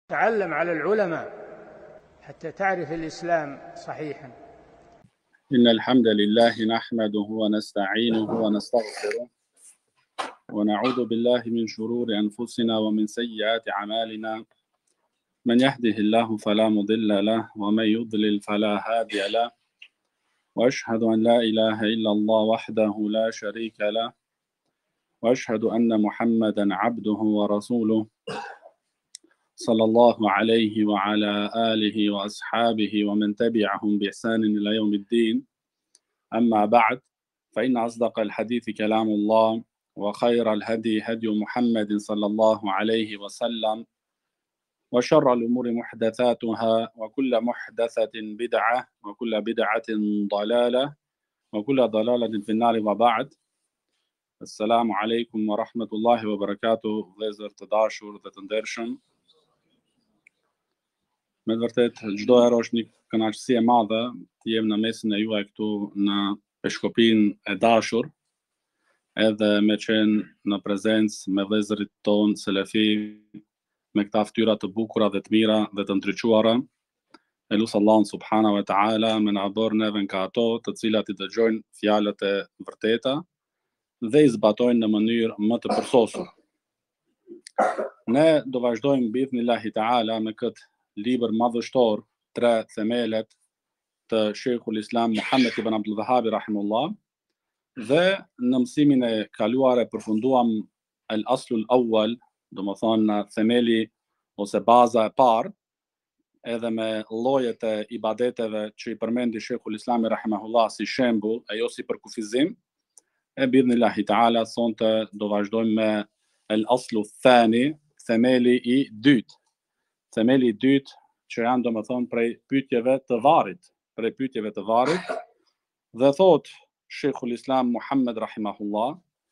تعلم على العلماء حتى تعرف الإسلام صحيحا. إن الحمد لله نحمده ونستعينه ونستغفره ونعوذ بالله من شرور أنفسنا ومن سيئات أعمالنا. من يهده الله فلا مضل له ومن يضلل فلا هادي له، وأشهد أن لا إله إلا الله وحده لا شريك له، وأشهد أن محمدا عبده ورسوله صلى الله عليه وعلى آله وأصحابه ومن تبعهم بإحسان إلى يوم الدين. أما بعد، فإن أصدق الحديث كلام الله، وخير الهدي هدي محمد صلى الله عليه وسلم، وشر الأمور محدثاتها، وكل محدثة بدعة، وكل بدعة ضلالة، وكل ضلالة في النار. وبعد، السلام عليكم ورحمة الله وبركاته. Vëllezër të dashur dhe të ndershëm, me vërtet çdo herë është një kënaqësi e madhe të jem në mesin e juaj këtu në Peshkopinë e dashur, edhe me qenë në prezencë me vëllezërit tonë selefi, me këta fytyra të bukura dhe të mira dhe të ndriçuara. E lutë Allahun subhanahu wa taala me na bërë neve nga ato të cilat I dëgjojnë fjalët e vërteta dhe I zbatojnë në mënyrë më të përsosur. Ne do vazhdojmë bi'idhnillahi taala me këtë libër madhështor, 3 themelet të Sheikhul Islam Muhammed ibn Abdul Wahhab rahimahullah, dhe në mësimin e kaluar e përfunduam al-aslul awwal, domethënë themeli ose baza e parë, edhe me llojet e ibadeteve që I përmendi Sheikhul Islam rahimahullah si shembull, e jo si përkufizim. E bi'idhnillahi taala sonte do vazhdojmë me al-aslu thani, themeli I dytë. Themeli I dytë që janë domethënë prej pyetjeve të varrit, dhe thot Sheikhul Islam Muhammed rahimahullah: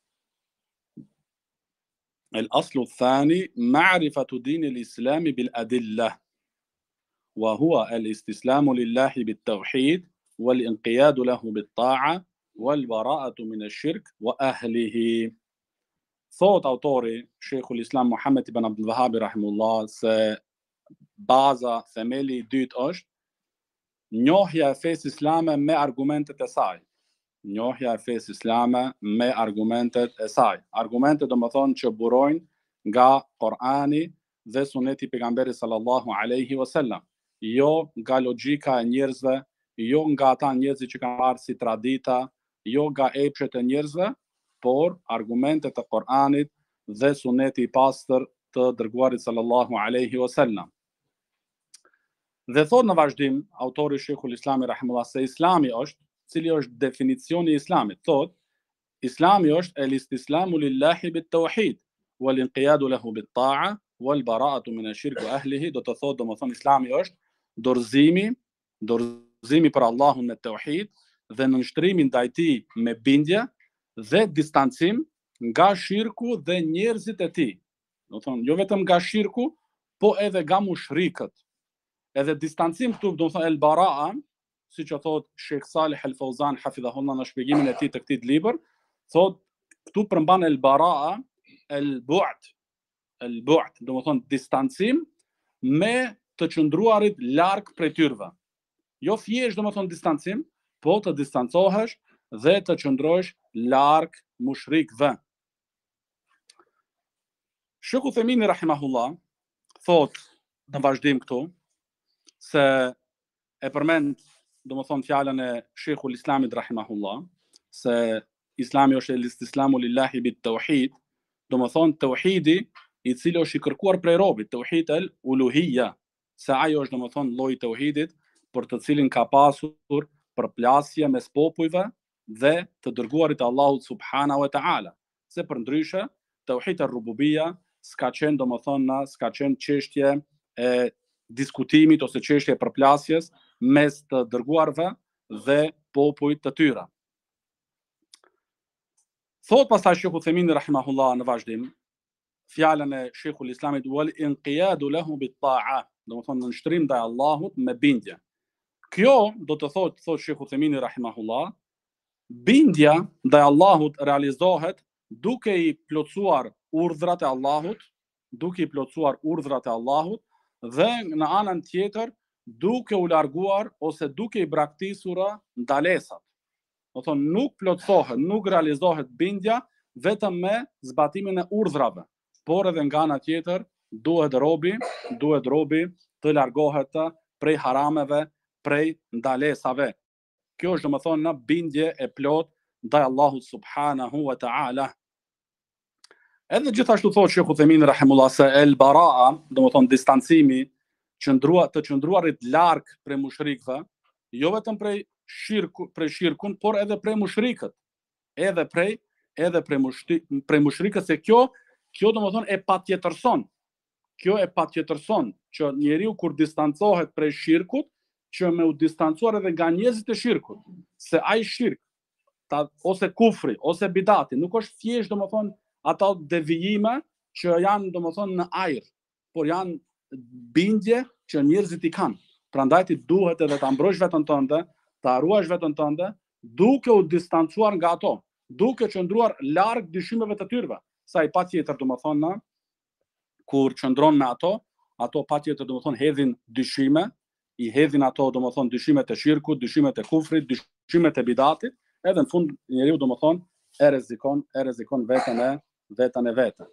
al-aslu thani ma'rifatu din al-islam bil-adillah, wa huwa al-istislamu lillahi bit-tawhid wal-inqiyadu lahu bit-ta'a wal-bara'atu min ash-shirk wa ahlihi. Thot autori Sheikhul Islam Muhammed ibn Abdul Wahhab rahimahullah se baza, themeli I dytë është njohja e fesë islame me argumentet e saj. Njohja e fesë islame me argumentet e saj. Argumentet do më thonë që burojnë nga Korani dhe suneti pejgamberit sallallahu alaihi wasallam, jo nga logjika e njerëzve, jo nga ata njerëz që kanë marrë si tradita, jo nga epshet e njerëzve, por argumentet e Koranit dhe suneti I pastër të dërguarit sallallahu alaihi wasallam. Dhe thot në vazhdim autori Sheikhul Islami rahimahullah se Islami është, cili është definicioni I Islamit, thot Islami është el-istislamu lillahi bit-tauhid wal-inqiyadu lahu bit-ta'a wal-bara'atu min ash-shirk wa ahlihi. Do të thot domethënë Islami është dorëzimi për Allahun me tauhid dhe nënshtrimi ndaj Tij me bindje dhe distancim nga shirku dhe njerëzit e Tij. Do thonë jo vetëm nga shirku, po edhe nga mushrikët. Edhe distancim këtu do të thonë el-bara'a, siç e thot Sheikh Salih al-Fawzan hafidhahullah në shpjegimin e tij të këtij libër, thot këtu përmban el-bara'a, el-bu'd, do të thonë distancim me të qëndruarit larg prej tyre. Jo thjesht do të thonë distancim, po të distancohesh dhe të qëndrosh larg mushrikëve. Sheikh Uthemini rahimahullah thot në vazhdim këtu se e përmend domethënë fjalën e Sheikhul Islamit rahimahullah se Islami është el-istislamu lillahi bit-tauhid, domethënë tauhidi I cili është I kërkuar prej robit, tauhid el-uluhiyya, se ajo është domethënë lloji I tauhidit për të cilin ka pasur përplasje mes popujve dhe të dërguarit Allahut subhanahu wa taala. Se përndryshe tauhid el-rububiyya s'ka qenë domethënë çështje e diskutimit ose çështje e përplasjes mes të dërguarve dhe popujt të tyre. Thot pastaj Sheikhu Uthemini rahimahullah në vazhdim fjalën e Sheikhul Islamit wal inqiyadu lahu bit-ta'a, domethënë nënshtrim ndaj Allahut me bindje. Kjo do të thot Sheikhu Uthemini rahimahullah, bindja ndaj Allahut realizohet duke I plotësuar urdhrat e Allahut, dhe në anën tjetër duke u larguar ose duke i braktisura ndalesat. Do thonë nuk plotësohet, nuk realizohet bindja vetëm me zbatimin e urdhrave, por edhe nga ana tjetër duhet robi të largohet prej harameve, prej ndalesave. Kjo është domethënë në bindje e plot ndaj Allahut subhanahu wa ta'ala. Edhe gjithashtu thotë Sheikh Uthaymin rahimullah se el baraa, domethënë distancimi, të qëndruarit larg prej mushrikëve, jo vetëm prej shirkun, por edhe prej mushrikët, edhe prej mushrikët, se kjo domethënë e patjetërson. Kjo e patjetërson që njeriu kur distancohet prej shirkut, që me u distancuar edhe nga njerëzit e shirkut, se ai shirk, ose kufri, ose bidati, nuk është thjesht domethënë ata devijime që janë domethënë në ajër, por janë bindje që njerëzit i kanë. Prandaj ti duhet edhe ta mbrojsh veten tënde, ta ruash veten tënde, duke u distancuar nga ato, duke qëndruar larg dyshimeve të tyre. Sa i patjetër domethënë kur qëndron me ato patjetër domethënë hedhin dyshime, i hedhin ato domethënë dyshimet e shirkut, dyshimet e kufrit, dyshimet e bidatit, edhe në fund njeriu domethënë e rrezikon veten e vet.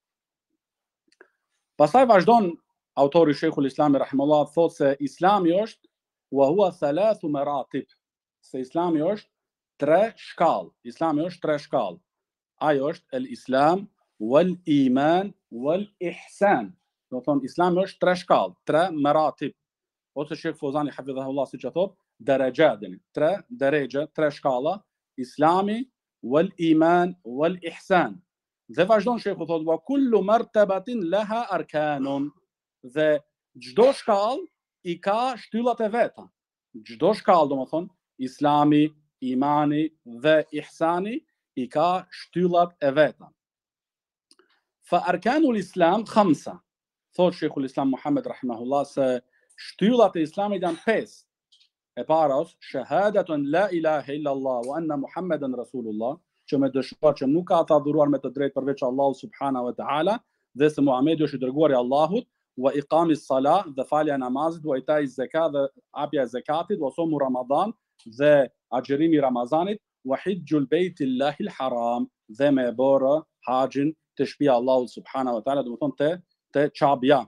Pastaj vazhdon autori Sheikhul Islami rahimahullah thotë se Islami është wa huwa thalathu maratib, se Islami është 3 shkallë. Ajo është el Islam wal iman wal ihsan. Do thonë Islami është 3 shkallë, 3 maratib. Ose Sheikh Fawzani hafidhahullah siç e thotë, darajat, 3 derexhe, 3 shkalla, Islami wal iman wal ihsan. Dhe vazhdon Sheikhu thotë wa kullu martabatin laha arkanun. Dhe çdo shkallë i ka shtyllat e veta. Çdo shkallë domethënë Islami, imani dhe ihsani i ka shtyllat e veta. Fa arkanul Islam 5. Thotë Sheikhul Islam Muhammed rahimahullah se shtyllat e Islamit janë 5. E para është shahadatun la ilaha illa Allah wa anna Muhammeden Rasulullah, që me dëshmuar që nuk ka të adhuruar me të drejtë përveç Allahu subhanahu wa ta'ala, dhe se Muhamedi është i dërguari i Allahut, wa iqamis salah, dhe falja e namazit, wa itai zakat, dhe apja e zakatit, wa somu Ramadan, dhe agjerimi i Ramazanit, wa hijjul bejtillahil haram, dhe me e bërë haxhin të shtëpia Allahut subhanahu wa ta'ala, domethënë te Qabja.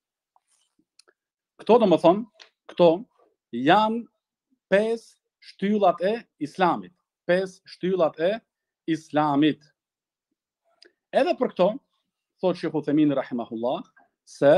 Këto janë 5 shtyllat e Islamit. 5 shtyllat e Islamit. Edhe për këto, thotë Sheikh Uthaymin rahimahullah, se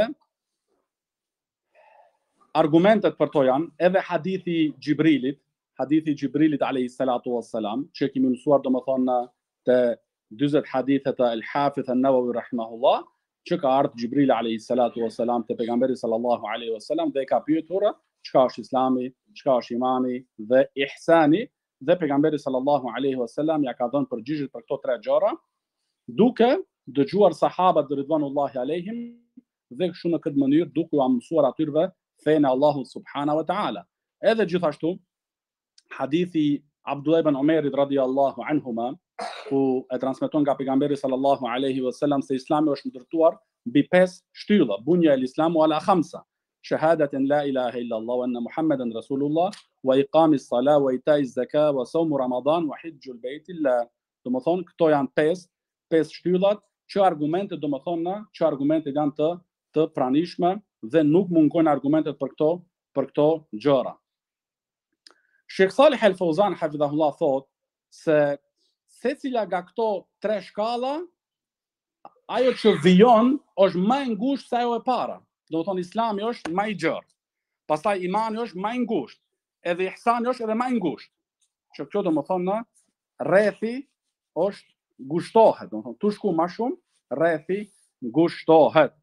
argumentet për to janë edhe hadithi Gjibrilit alayhi salatu wassalam, që kemi mësuar domethënë te 40 hadithet e al-Hafidh an-Nawawi rahimahullah, që ka ardhur Gjibrili alayhi salatu wassalam te pejgamberi sallallahu alaihi wasallam dhe ka pyetur çka është Islami, çka është imani dhe ihsani, dhe pejgamberi sallallahu alaihi wasallam ja ka dhënë përgjigje për këto 3 gjëra, duke dëgjuar sahabët ridvanullahi alaihim dhe kështu në këtë mënyrë duke u mësuar atyre fenë Allahut subhanahu wa taala. Edhe gjithashtu hadithi Abdullah ibn Umerit radhiyallahu anhuma, ku e transmeton nga pejgamberi sallallahu alaihi wasallam se Islami është ndërtuar mbi 5 shtylla. Bunja el Islamu ala 5. Shahadatin la ilaha illa Allah wa anna Muhammeden Rasulullah, wa iqamis salah, wa itai zakat, wa sawmu Ramadan, wa hijjul bejtillah. Domethënë këto janë 5 shtyllat që argumentet janë të pranishme dhe nuk mungojnë argumentet për këto gjëra. Sheikh Salih al-Fawzan hafidhahullah thotë se secila nga këto 3 shkalla, ajo që vijon është më e ngushtë se ajo e para. Domethënë Islami është më i gjerë. Pastaj imani është më i ngushtë, edhe ihsani është edhe më i ngushtë. Që kjo domethënë rrethi është ngushtohet, domethënë tu shku më shumë, rrethi ngushtohet.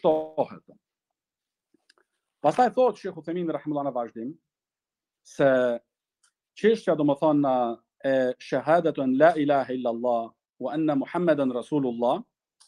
Pastaj thotë Sheikh Uthaymin rahimahullah në vazhdim se çështja domethënë e shahadatun la ilaha illa Allah wa anna Muhammeden Rasulullah,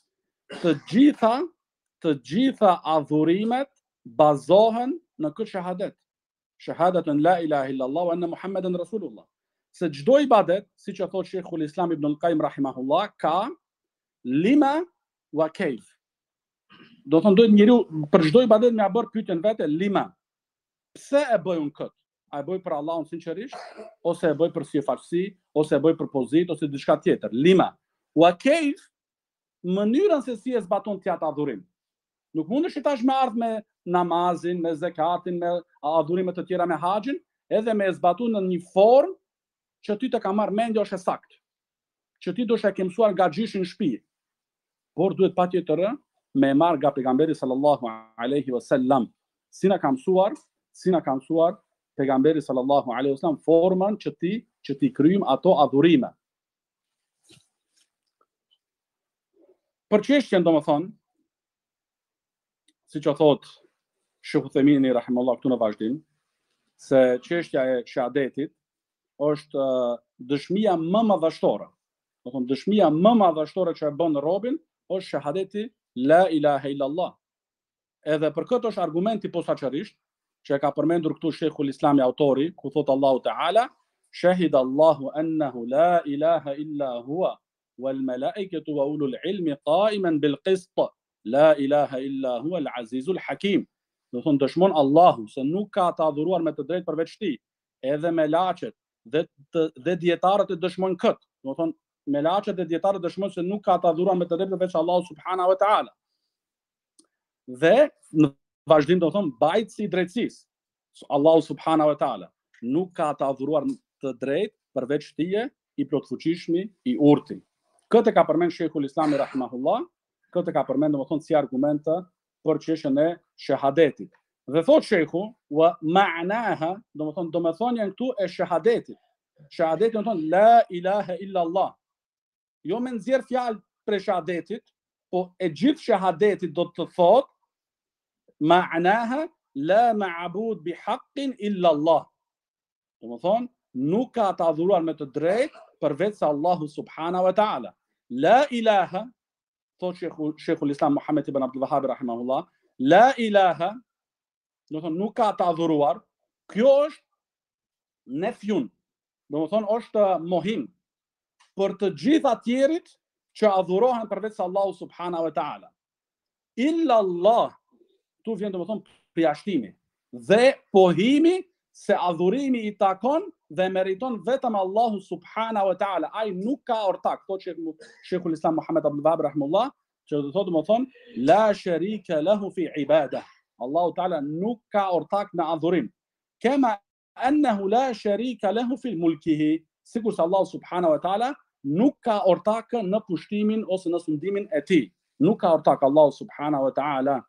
të gjitha adhurimet bazohen në këtë shahadet. Shahadatun la ilaha illa Allah wa anna Muhammeden Rasulullah. Se çdo ibadet, siç e thotë Sheikhul Islam Ibn al-Qayyim rahimahullah, ka lima wa kayf. do të thonë duhet njeriu për çdo ibadet me bërë pyetjen vetë lima. Pse e bëj unë kët? A e bëj për Allahun sinqerisht, ose e bëj për sifaqsi, ose e bëj për pozitë, ose diçka tjetër? Lima. Wa kayf, mënyrën se si e zbaton ti atë adhurim. Nuk mundesh i tash me ardh me namazin, me zakatin, me adhurimet të tjera, me haxhin, edhe me e zbatuar në një formë që ty të ka marrë mendja është e saktë. Që ti do të ke mësuar nga gjyshi në shtëpi. Por duhet patjetër me marr nga pejgamberi sallallahu alaihi wasallam. Si na ka mësuar pejgamberi sallallahu alaihi wasallam formën që ti kryjm ato adhurime. Për çështjen domethënë, siç e thot Sheikh Uthemini rahimahullah këtu në vazhdim, se çështja e shahadetit është dëshmia më madhështore. Do thonë dëshmia më madhështore që e bën robin është shahadeti la ilaha illallah. Edhe për këtë është argumenti posaçërisht që e ka përmendur këtu Sheikhul Islami autori, ku thot Allahu Teala, shahida Allahu annahu la ilaha illa huwa wal malaikatu wa ulul ilmi qa'iman bil qist, la ilaha illa huwa al azizul hakim. Do thonë dëshmon Allahu se nuk ka të adhuruar me të drejtë përveç tij, edhe melaçet dhe dietarët e dëshmojnë këtë. Do thonë melaçet dhe dietarët dëshmojnë se nuk ka të adhuruar me të drejtë përveç Allahu subhanahu wa taala. Dhe në vazhdim do thonë bajtësi i drejtësisë. Allahu subhanahu wa taala nuk ka të adhuruar të drejtë përveç tij, i plotfuqishmi, i urti. Këtë ka përmend Sheikhul Islami rahimahullah, këtë ka përmend domethënë si argumente për çështjen e shahadetit. Dhe thot Sheikhu, wa ma'naha, domethënia këtu e shahadetit. Shahadeti do thonë la ilaha illa Allah. Jo me nxjerr fjalë për shahadetit, po e gjithë shahadetit do të thotë ma'naha la ma'bud bi haqqin illa Allah. Domethënë nuk ka të adhuruar me të drejtë përveç se Allahu subhanahu wa taala. La ilaha, thot Sheikhul Islam Muhammad ibn Abdul Wahhab rahimahullah, la ilaha, do të thonë nuk ka të adhuruar. Kjo është nefjun, do të thonë është mohim për të gjithë atjerit që adhurohen përveç se Allahu subhanahu wa taala. Illa Allah, tu vjen do të thonë përjashtimi dhe pohimi se adhurimi i takon dhe meriton vetëm Allahu subhanahu wa taala. Ai nuk ka ortak, thot Sheikhul Islam Muhammad Abdul Wahhab rahimahullah, që do të thotë më thonë la sharika lahu fi ibadah. Allahu taala nuk ka ortak në adhurim. Kema annahu la sharika lahu fi mulkihi, sikur se Allahu subhanahu wa taala nuk ka ortak në pushtimin ose në sundimin e tij. Nuk ka ortak Allahu subhanahu wa taala.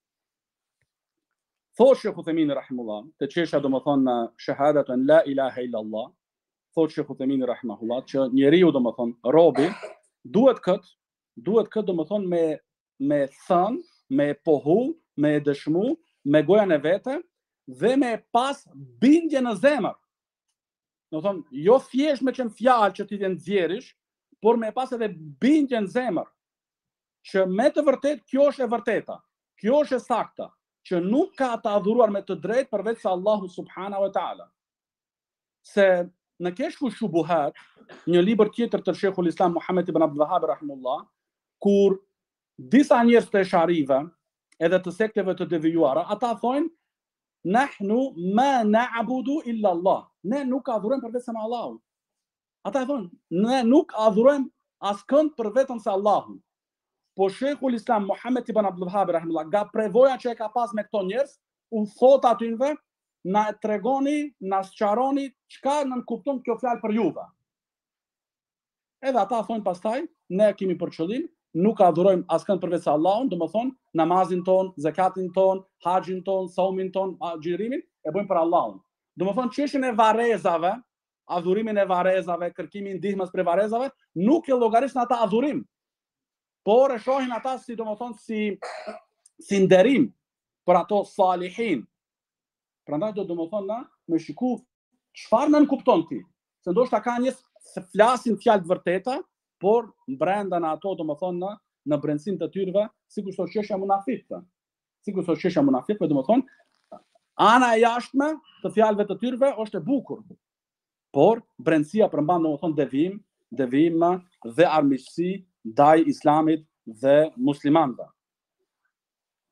Thot Sheikh Uthemini rahimahullah, të çështja domethënë shahadatun la ilaha illa Allah, thot Sheikh Uthemini rahimahullah, që njeriu domethënë robi duhet këtë domethënë me thënë, me pohu, me dëshmu, me gojën e vete dhe me pas bindje në zemër. Domethënë jo thjesht me qenë fjalë që ti të nxjerrish, por me pas edhe bindje në zemër, që me të vërtetë kjo është e vërteta, kjo është e sakta, që nuk ka të adhuruar me të drejtë përveç se Allahu subhanahu wa taala. Se në Keshfu Shubuhat, një libër tjetër të Sheikhul Islam Muhammad ibn Abdul Wahhab rahimahullah, kur disa njerëz të sharive edhe të sekteve të devijuara, ata thonë nahnu ma na'budu illa Allah. Ne nuk adhurojmë përveç se Allahut. Ata thonë ne nuk adhurojmë askënd për vetëm se Allahun. Po Sheikhul Islam Muhammad ibn Abdul Wahhab rahimahullah, nga prevoja që e ka pas me këto njerëz, u thot atyve, na tregoni, na sqaroni çka nën kupton kjo fjalë për juve. Edhe ata thonë pastaj, ne kemi për qëllim, nuk adhurojmë askënd përveç Allahun, domethënë namazin ton, zakatin ton, haxhin ton, saumin ton, xhirimin e bëjmë për Allahun. Domethënë çështjen e varrezave, adhurimin e varrezave, kërkimin ndihmës për varrezave, nuk e llogarisën ata adhurim. Por e shohin ata si domethënë si nderim për ato salihin. Prandaj do domethënë na me shiku çfarë nën kupton ti. Se ndoshta ka njerëz se flasin fjalë të vërteta, por brenda në ato domethënë në brendësinë të tyre, sikur është çështja munafikëve. Sikur është çështja munafikëve, domethënë ana e jashtme të fjalëve të tyre është e bukur. Por brendësia përmban domethënë devim dhe armiqësi ndaj islamit dhe muslimanëve.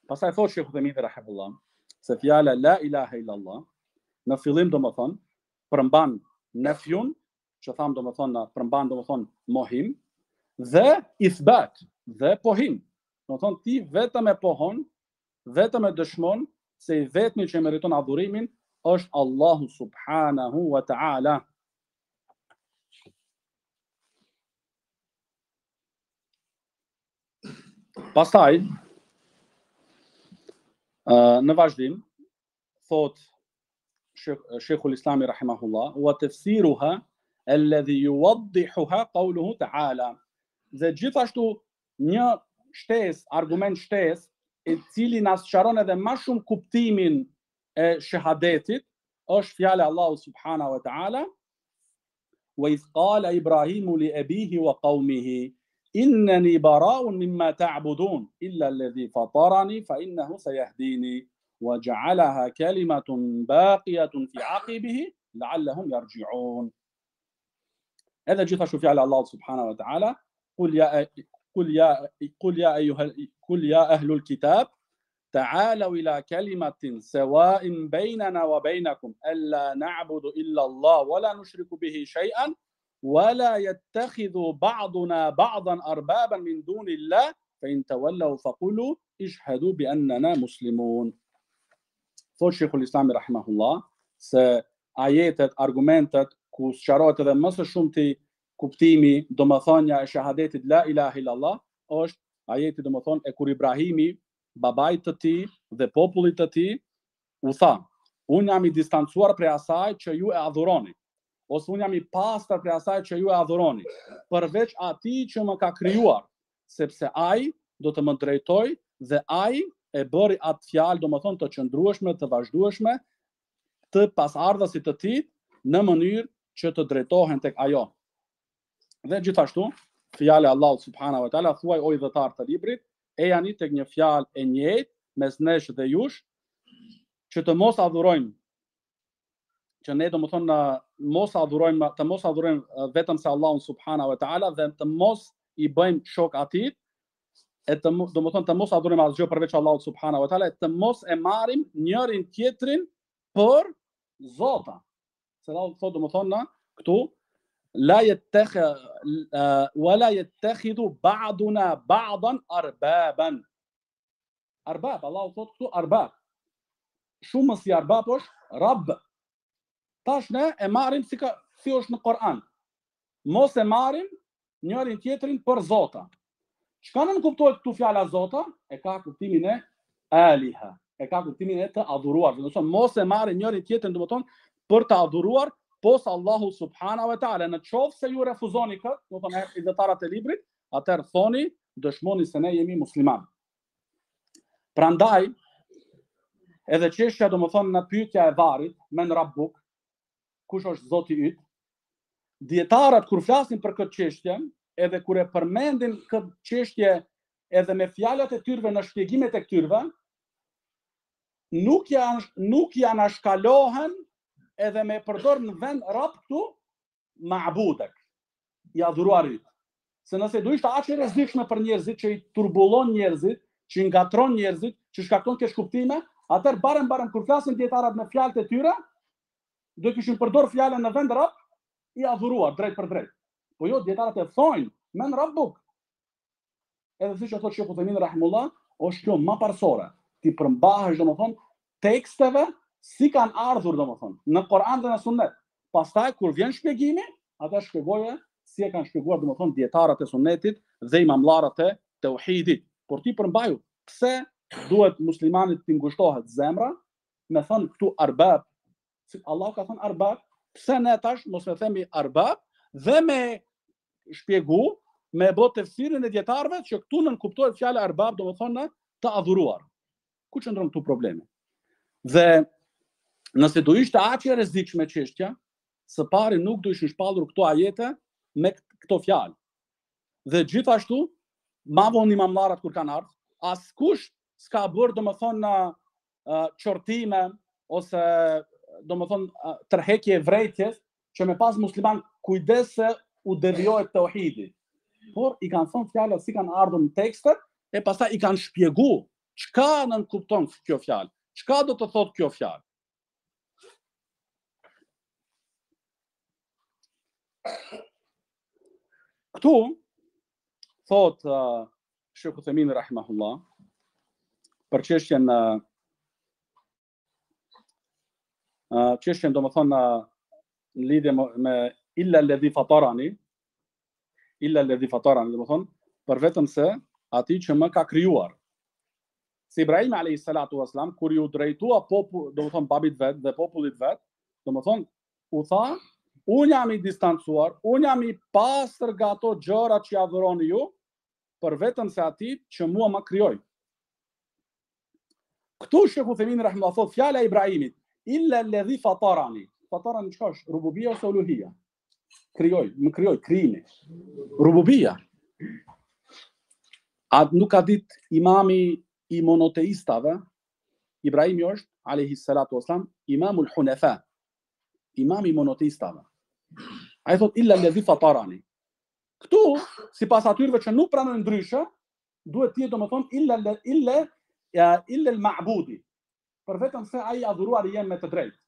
Pastaj thotë Sheikh Uthaymin rahimahullah se fjala la ilaha illallah në fillim domethënë përmban nafyun, që tham domethënë përmban domethënë mohim dhe ithbat dhe pohim. Domethënë ti vetëm e pohon, vetëm e dëshmon se i vetmi që meriton adhurimin është Allahu subhanahu wa ta'ala. Pastaj në vazhdim thot Sheikhul Islami rahimahullah wa tafsiruha alladhi yuwaddihuha qawluhu ta'ala. Dhe gjithashtu një argument shtesë i cili na sqaron edhe më shumë kuptimin e shahadetit është fjala e Allahut subhanahu wa ta'ala wa idh qala Ibrahimu li abihi wa qawmihi innani bara'un mimma ta'budun illa alladhi fatarani fa innahu sayahdini wa ja'alaha kalimatun baqiyatun fi 'aqibihi la'allahum yarji'un. Edhe gjithashtu fjala e Allahut subhanahu wa ta'ala قل يا أهل الكتاب تعالوا إلى كلمة سواء بيننا وبينكم ألا نعبد إلا الله ولا نشرك به شيئا ولا يتخذ بعضنا بعضا أربابا من دون الله فإن تولوا فقولوا اشهدوا بأننا مسلمون. Thot Sheikhul Islami rahimahullah se ajetet, argumentet ku sqarohet edhe më së shumti kuptimi, domethënia e shahadetit la ilaha illallah është ajeti domethënë e kur Ibrahimi, babait të tij dhe popullit të tij u tha: unë jam i distancuar prej asaj që ju e adhuroni, ose unë jam i pastër prej asaj që ju e adhuroni, përveç atij që më ka krijuar, sepse ai do të më drejtoj dhe ai e bëri atë fjalë domethënë të qëndrueshme, të vazhdueshme të pasardhësit të tij në mënyrë që të drejtohen tek ajo. Dhe gjithashtu, fjala e Allahut subhanahu wa taala thuaj o idhëtar të librit, e jani tek një fjalë e njëjtë mes nesh dhe jush, që të mos adhurojmë, që ne domethënë të mos adhurojmë vetëm se Allahun subhanahu wa taala dhe të mos i bëjmë shok atij, domethënë të mos adhurojmë asgjë përveç Allahut subhanahu wa taala, të mos e marrim njërin tjetrin për zota. Se Allahu thotë domethënë këtu لا ولا يتخذ بعضنا بعضا أربابا. Arbab, Allahu thotë këtu arbab. Shumës si arbab është Rabb. Tash ne e marrim si është në Kur'an. Mos e marrim njërin tjetrin për zota. Çka nën kuptohet këtu fjala zota? E ka kuptimin e aliha. E ka kuptimin e të adhuruar. Do të thonë mos e marrim njërin tjetrin domethënë për të adhuruar pos Allahu subhanahu wa taala. Në qoftë se ju refuzoni këtë, do të thonë idhëtarët e librit, atëherë thoni, dëshmoni se ne jemi musliman. Prandaj, edhe çështja domethënë në pyetja e varrit, men rabbuk, kush është Zoti yt? Dietarët kur flasin për këtë çështje, edhe kur e përmendin këtë çështje edhe me fjalët e tyre në shpjegimet e këtyre, nuk janë ashkalohen edhe me përdor në vend rab këtu ma'budek, i adhuruarit. Se nëse do ishte aq e rrezikshme për njerëzit që i turbullon njerëzit, që i ngatron njerëzit, që shkakton keq kuptime, atëherë barem kur flasin dietarët me fjalët e tyre, do kishin përdor fjalën në vend rab i adhuruar drejt për drejt. Po jo, dietarët e thojnë men rabbuk. Edhe siç e thotë Sheikh Uthaymin rahimullah, është kjo më parsore. Ti përmbahesh domethënë teksteve si kanë ardhur domethënë në Kur'an dhe në Sunet. Pastaj kur vjen shpjegimi, ata shpjegoje si e kanë shpjeguar domethënë dietarët e Sunetit dhe imamllarët e tauhidit. Por ti përmbaju, pse duhet muslimanit të ngushtohet zemra me thënë këtu arbab? Allah ka thënë arbab, pse ne tash mos e themi arbab dhe me shpjegu, me bë tefsirin e dietarëve që këtu nën kuptohet fjala arbab domethënë të adhuruar. Ku qëndron këtu problemi? Dhe nëse do ishte aq e rrezikshme çështja, së pari nuk do ishin shpallur këto ajete me këto fjalë. Dhe gjithashtu, ma vonë imamllarët kur kanë ardhur, askush s'ka bërë domethënë çortime ose domethënë tërheqje vrejtjes që me pas musliman kujdes se u devijohet tauhidi. Por i kanë thënë fjalët si kanë ardhur në tekstet e pastaj i kanë shpjeguar Çka nënkupton kjo fjalë? Çka do të thotë kjo fjalë? Këtu thot Sheikh Uthaymin rahimahullah për çështjen domethënë në lidhje me illa alladhi fatarani, domethënë për vetëm se ati që më ka krijuar. Si Ibrahim alayhis salatu wassalam kur ju drejtua domethënë babit vet dhe popullit vet, domethënë u tha, unë jam i distancuar, unë jam i pastër nga ato gjëra që adhuroni ju, për vetëm se ati që mua më krijoi. Këtu Sheikh Uthaymin rahimahullah thot fjala e Ibrahimit, illa alladhi fatarani. Fatarani çka është? Rububia ose uluhia? Më krijoi, krijimi. Rububia. Nuk ka ditë imami i monoteistave, Ibrahimi është, alayhis salatu wassalam, imamul hunafa, imami i monoteistave. Ai thot illa alladhi fatarani. Këtu, sipas atyre që nuk pranojnë ndryshe, duhet të jetë domethënë illa al-ma'budi. Për vetëm se ai adhuruar i jem me të drejtë.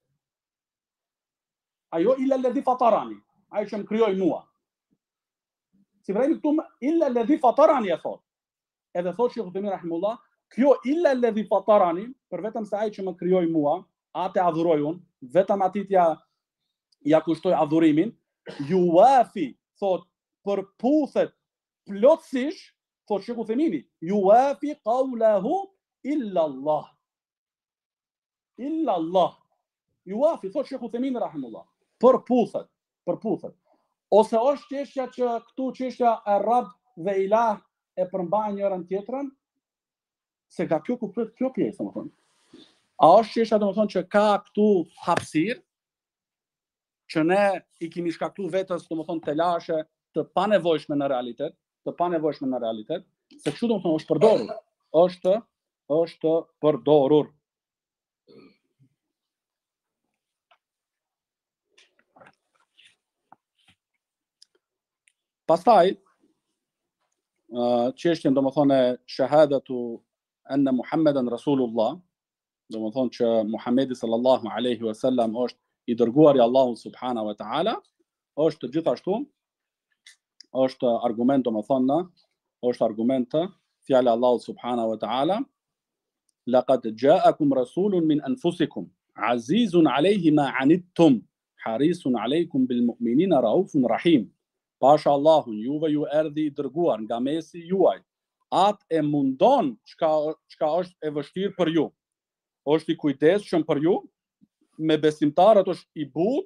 Ajo illa alladhi fatarani, ai që më krijoi mua. Si Ibrahimi këtu illa alladhi fatarani e thot. Edhe thot Sheikh Uthaymin rahimullah, kjo illa alladhi fatarani, për vetëm se ai që më krijoi mua, atë adhuroj unë, vetëm atit ja kushtoj adhurimin, ju wafi, thot, përputhet plotësisht, thot Sheikh Uthaymin, ju wafi qawlahu illa Allah. Illa Allah. Ju wafi, thot Sheikh Uthaymin rahimullah, përputhet. Ose është çështja që këtu çështja e Rabb dhe Ilah e përmbajnë njërën tjetrën, se ka kjo kuptohet kjo pjesë, domethënë. A është çështja domethënë që ka këtu hapësirë që ne i kemi shkaktuar vetes domethënë telashe të panevojshme në realitet, se kështu domethënë është përdorur. Është përdorur. Pastaj çështjen domethënë shahadatu anna Muhammeden Rasulullah, domethënë që Muhamedi sallallahu alaihi wasallam është i dërguari i Allahut subhanahu wa taala, është gjithashtu është argument domethënë, është argument fjala Allahut subhanahu wa taala, laqad ja'akum rasulun min anfusikum azizun alayhi ma anittum harisun alaykum bil mu'minina raufun rahim. Pasha Allahun, juve ju erdhi i dërguar nga mesi juaj. Atë e mundon çka është e vështirë për ju. Është i kujdesshëm për ju, me besimtarët është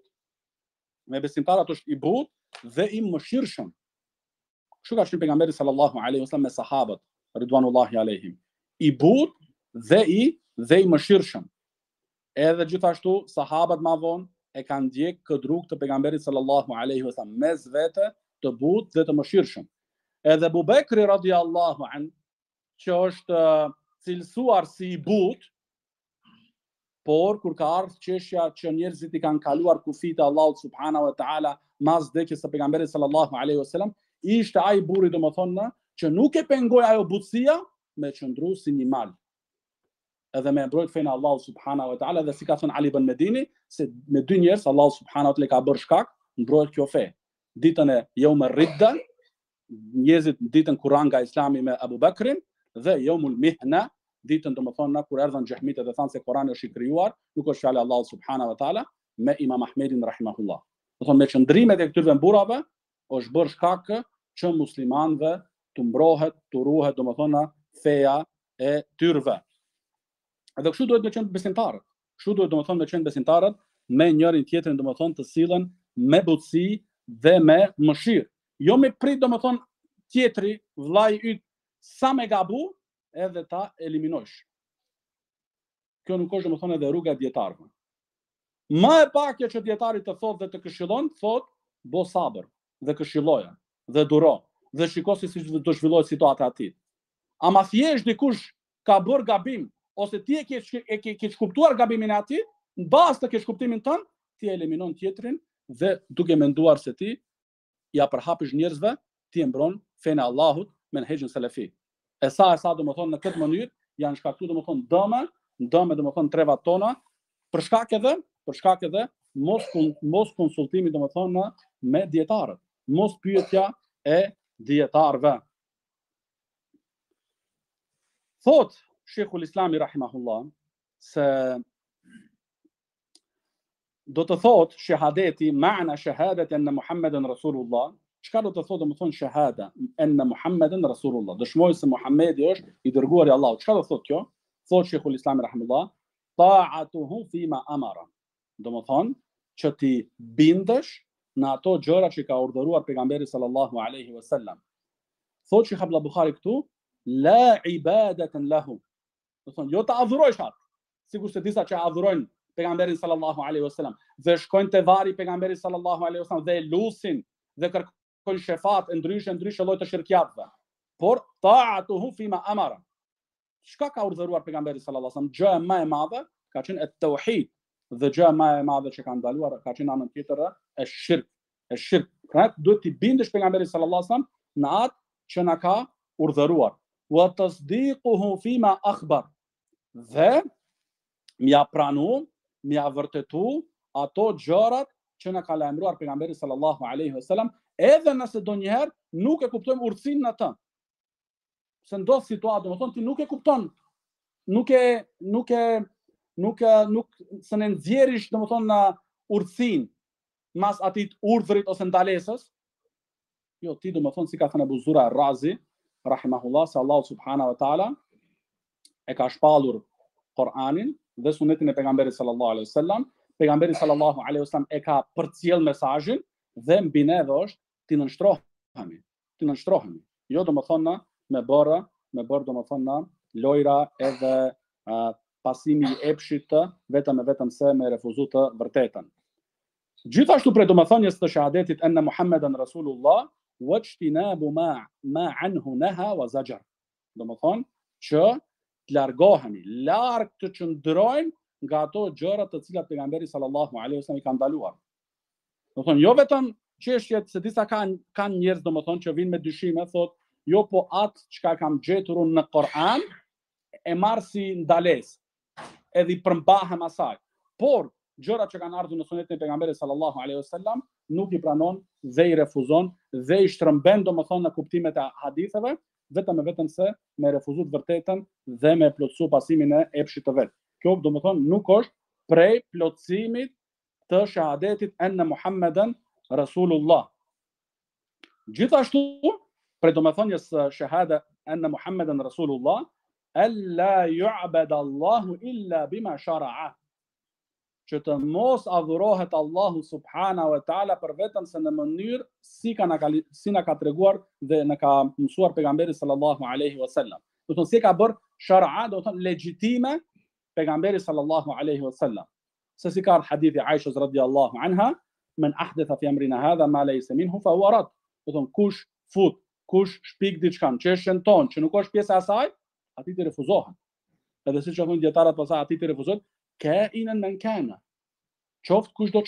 i butë, dhe i mëshirshëm. Kështu ka thënë pejgamberi sallallahu alaihi wasallam me sahabët ridwanullahi alaihim. I butë dhe i mëshirshëm. Edhe gjithashtu sahabët më vonë e kanë ndjek këtë rrugë të pejgamberit sallallahu alaihi wasallam, mes vete të butë dhe të mëshirshëm. Edhe Abu Bekri radiallahu an, që është cilësuar si i butë, por kur ka ardhur çështja që njerëzit i kanë kaluar kufit e Allahut subhanahu wa taala mas vdekjes së pejgamberit sallallahu alaihi wasallam, ishte ai burri domethënë që nuk e pengoi ajo butësia me qëndru si një mal. Edhe me mbrojt fenë Allahut subhanahu wa taala, dhe si ka thënë Ali ibn Medini, se me dy njerëz Allahu subhanahu wa taala ka bërë shkak, mbrojt kjo fe. Ditën e Yawm ar-Ridda, njerëzit ditën kur nga Islami me Abu Bakrin, dhe Yawmul Mihna, ditën domethënë kur erdhën xehmitet dhe thanë se Kurani është i krijuar, nuk është fjalë Allahut subhanahu wa taala, me Imam Ahmedin rahimahullah. Do thonë me çndrimet e këtyre burrave është bërë shkak që muslimanëve të mbrohet, të ruhet domethënë feja e tyrve. Edhe kështu duhet me qenë besimtarët. Kështu duhet domethënë me qenë besimtarët me njërin tjetrin domethënë të sillen me butësi dhe me mëshirë. Jo me prit domethënë tjetri, vllai yt sa me gabu, edhe ta eliminojsh. Kjo nuk është domethënë edhe rruga e dietarëve. Më e pakja që dietari të thotë dhe të këshillon, thotë bo sabër dhe këshilloja dhe duro dhe shiko se si do zhvillohet situata aty. Ama thjesht dikush ka bërë gabim ose ti e ke kuptuar gabimin e atij, mbas të kesh kuptimin tënd, ti eliminon tjetrin dhe duke menduar se ti ja përhapish njerëzve, ti e mbron fenë e Allahut me menhexhin selefi. E sa domethënë në këtë mënyrë janë shkaktuar domethënë dëme domethënë trevat tona, për shkak edhe mos konsultimi domethënë me dietarët, mos pyetja e dietarëve. Thot Sheikhul Islami rahimahullah se do të thot shahadeti ma'na shahadat anna Muhammeden Rasulullah. Çka do të thotë domethënë shahada anna Muhammeden Rasulullah? Dëshmoj se Muhamedi është i dërguari i Allahut. Çka do thotë kjo? Thot Sheikhul Islam rahimahullah, ta'atuhu fima amara. Domethënë që ti bindesh në ato gjëra që ka urdhëruar pejgamberi sallallahu alaihi wasallam. Thot Sheikh Abdullah Buhari këtu, la ibadatan lahu. Domethënë jo ta adhurojsh atë. Sigurisht se disa që adhurojnë pejgamberin sallallahu alaihi wasallam, dhe shkojnë te vari pejgamberit sallallahu alaihi wasallam dhe lusin dhe kërkojnë shefat ndryshe lloj të shirkiatëve. Por ta'atuhu fima amara. Çka ka urdhëruar pejgamberi sallallahu alaihi wasallam? Gjë më e madhe ka qenë at-tauhid, dhe gjë më e madhe që ka ndaluar ka qenë anën tjetër e shirk. Pra duhet të bindesh pejgamberit sallallahu alaihi wasallam në atë që na ka urdhëruar. Wa tasdiquhu fima akhbar. Dhe mja pranu, mja vërtetu ato gjërat që na ka lajmëruar pejgamberi sallallahu alaihi wasallam, edhe nëse donjëherë nuk e kuptojmë urtësinë në atë. Se ndodh situatë, domethënë ti nuk e kupton, nuk se ne nxjerrish domethënë urtësinë mas atit urdhrit ose ndalesës. Jo, ti domethënë si ka thënë Abu Zura Razi rahimahullah, se Allahu subhanahu wa taala e ka shpallur Kur'anin dhe sunetin e pejgamberit sallallahu alaihi wasallam. Pejgamberi sallallahu alaihi wasallam e ka përcjell mesazhin dhe mbi neve është ti nënshtrohemi. Jo domethënë me bërë domethënë lojra edhe pasimi i epshit vetëm se me refuzu të vërtetën. Gjithashtu prej domethënies të shahadetit anna Muhammeden Rasulullah wajtinabu ma anhu naha wa zajar. Domethënë që të largohemi, larg të qëndrojnë nga ato gjëra të cilat pejgamberi sallallahu alaihi wasallam i ka ndaluar. Domethënë jo vetëm çështjet se disa kanë njerëz domethënë që vinë me dyshime, thotë jo po atë çka kam gjetur unë në Kur'an e marr si ndalesë, edhe i përmbahem asaj. Por gjërat që kanë ardhur në sunetin e pejgamberit sallallahu alaihi wasallam nuk i pranon dhe i refuzon dhe i shtrëmben domethënë në kuptimet e haditheve, vetëm se me refuzu të vërtetën dhe me plotësu pasimin e epshit të vet. Kjo domethënë nuk është prej plotësimit të shahadetit anna Muhammeden Rasulullah. Gjithashtu prej domethënies shahada anna Muhammeden Rasulullah, alla yu'bada Allahu illa bima shara'a. Që të mos adhurohet Allahu subhanahu wa taala për vetëm se në mënyrë si na ka treguar dhe na ka mësuar pejgamberi sallallahu alaihi wasallam. Do të thonë si ka bërë shar'a, do të thonë legjitime pejgamberi sallallahu alaihi wasallam. Se si ka hadithi Aishës radhiyallahu anha, men ahdatha fi amrina hadha ma laysa minhu fa huwa rad. Do të thonë kush shpik diçka në çështjen tonë që nuk është pjesë e asaj, atij të refuzohet. Edhe siç thonë dietarët pastaj atij të refuzohet, kainan man kana. Qoftë kush do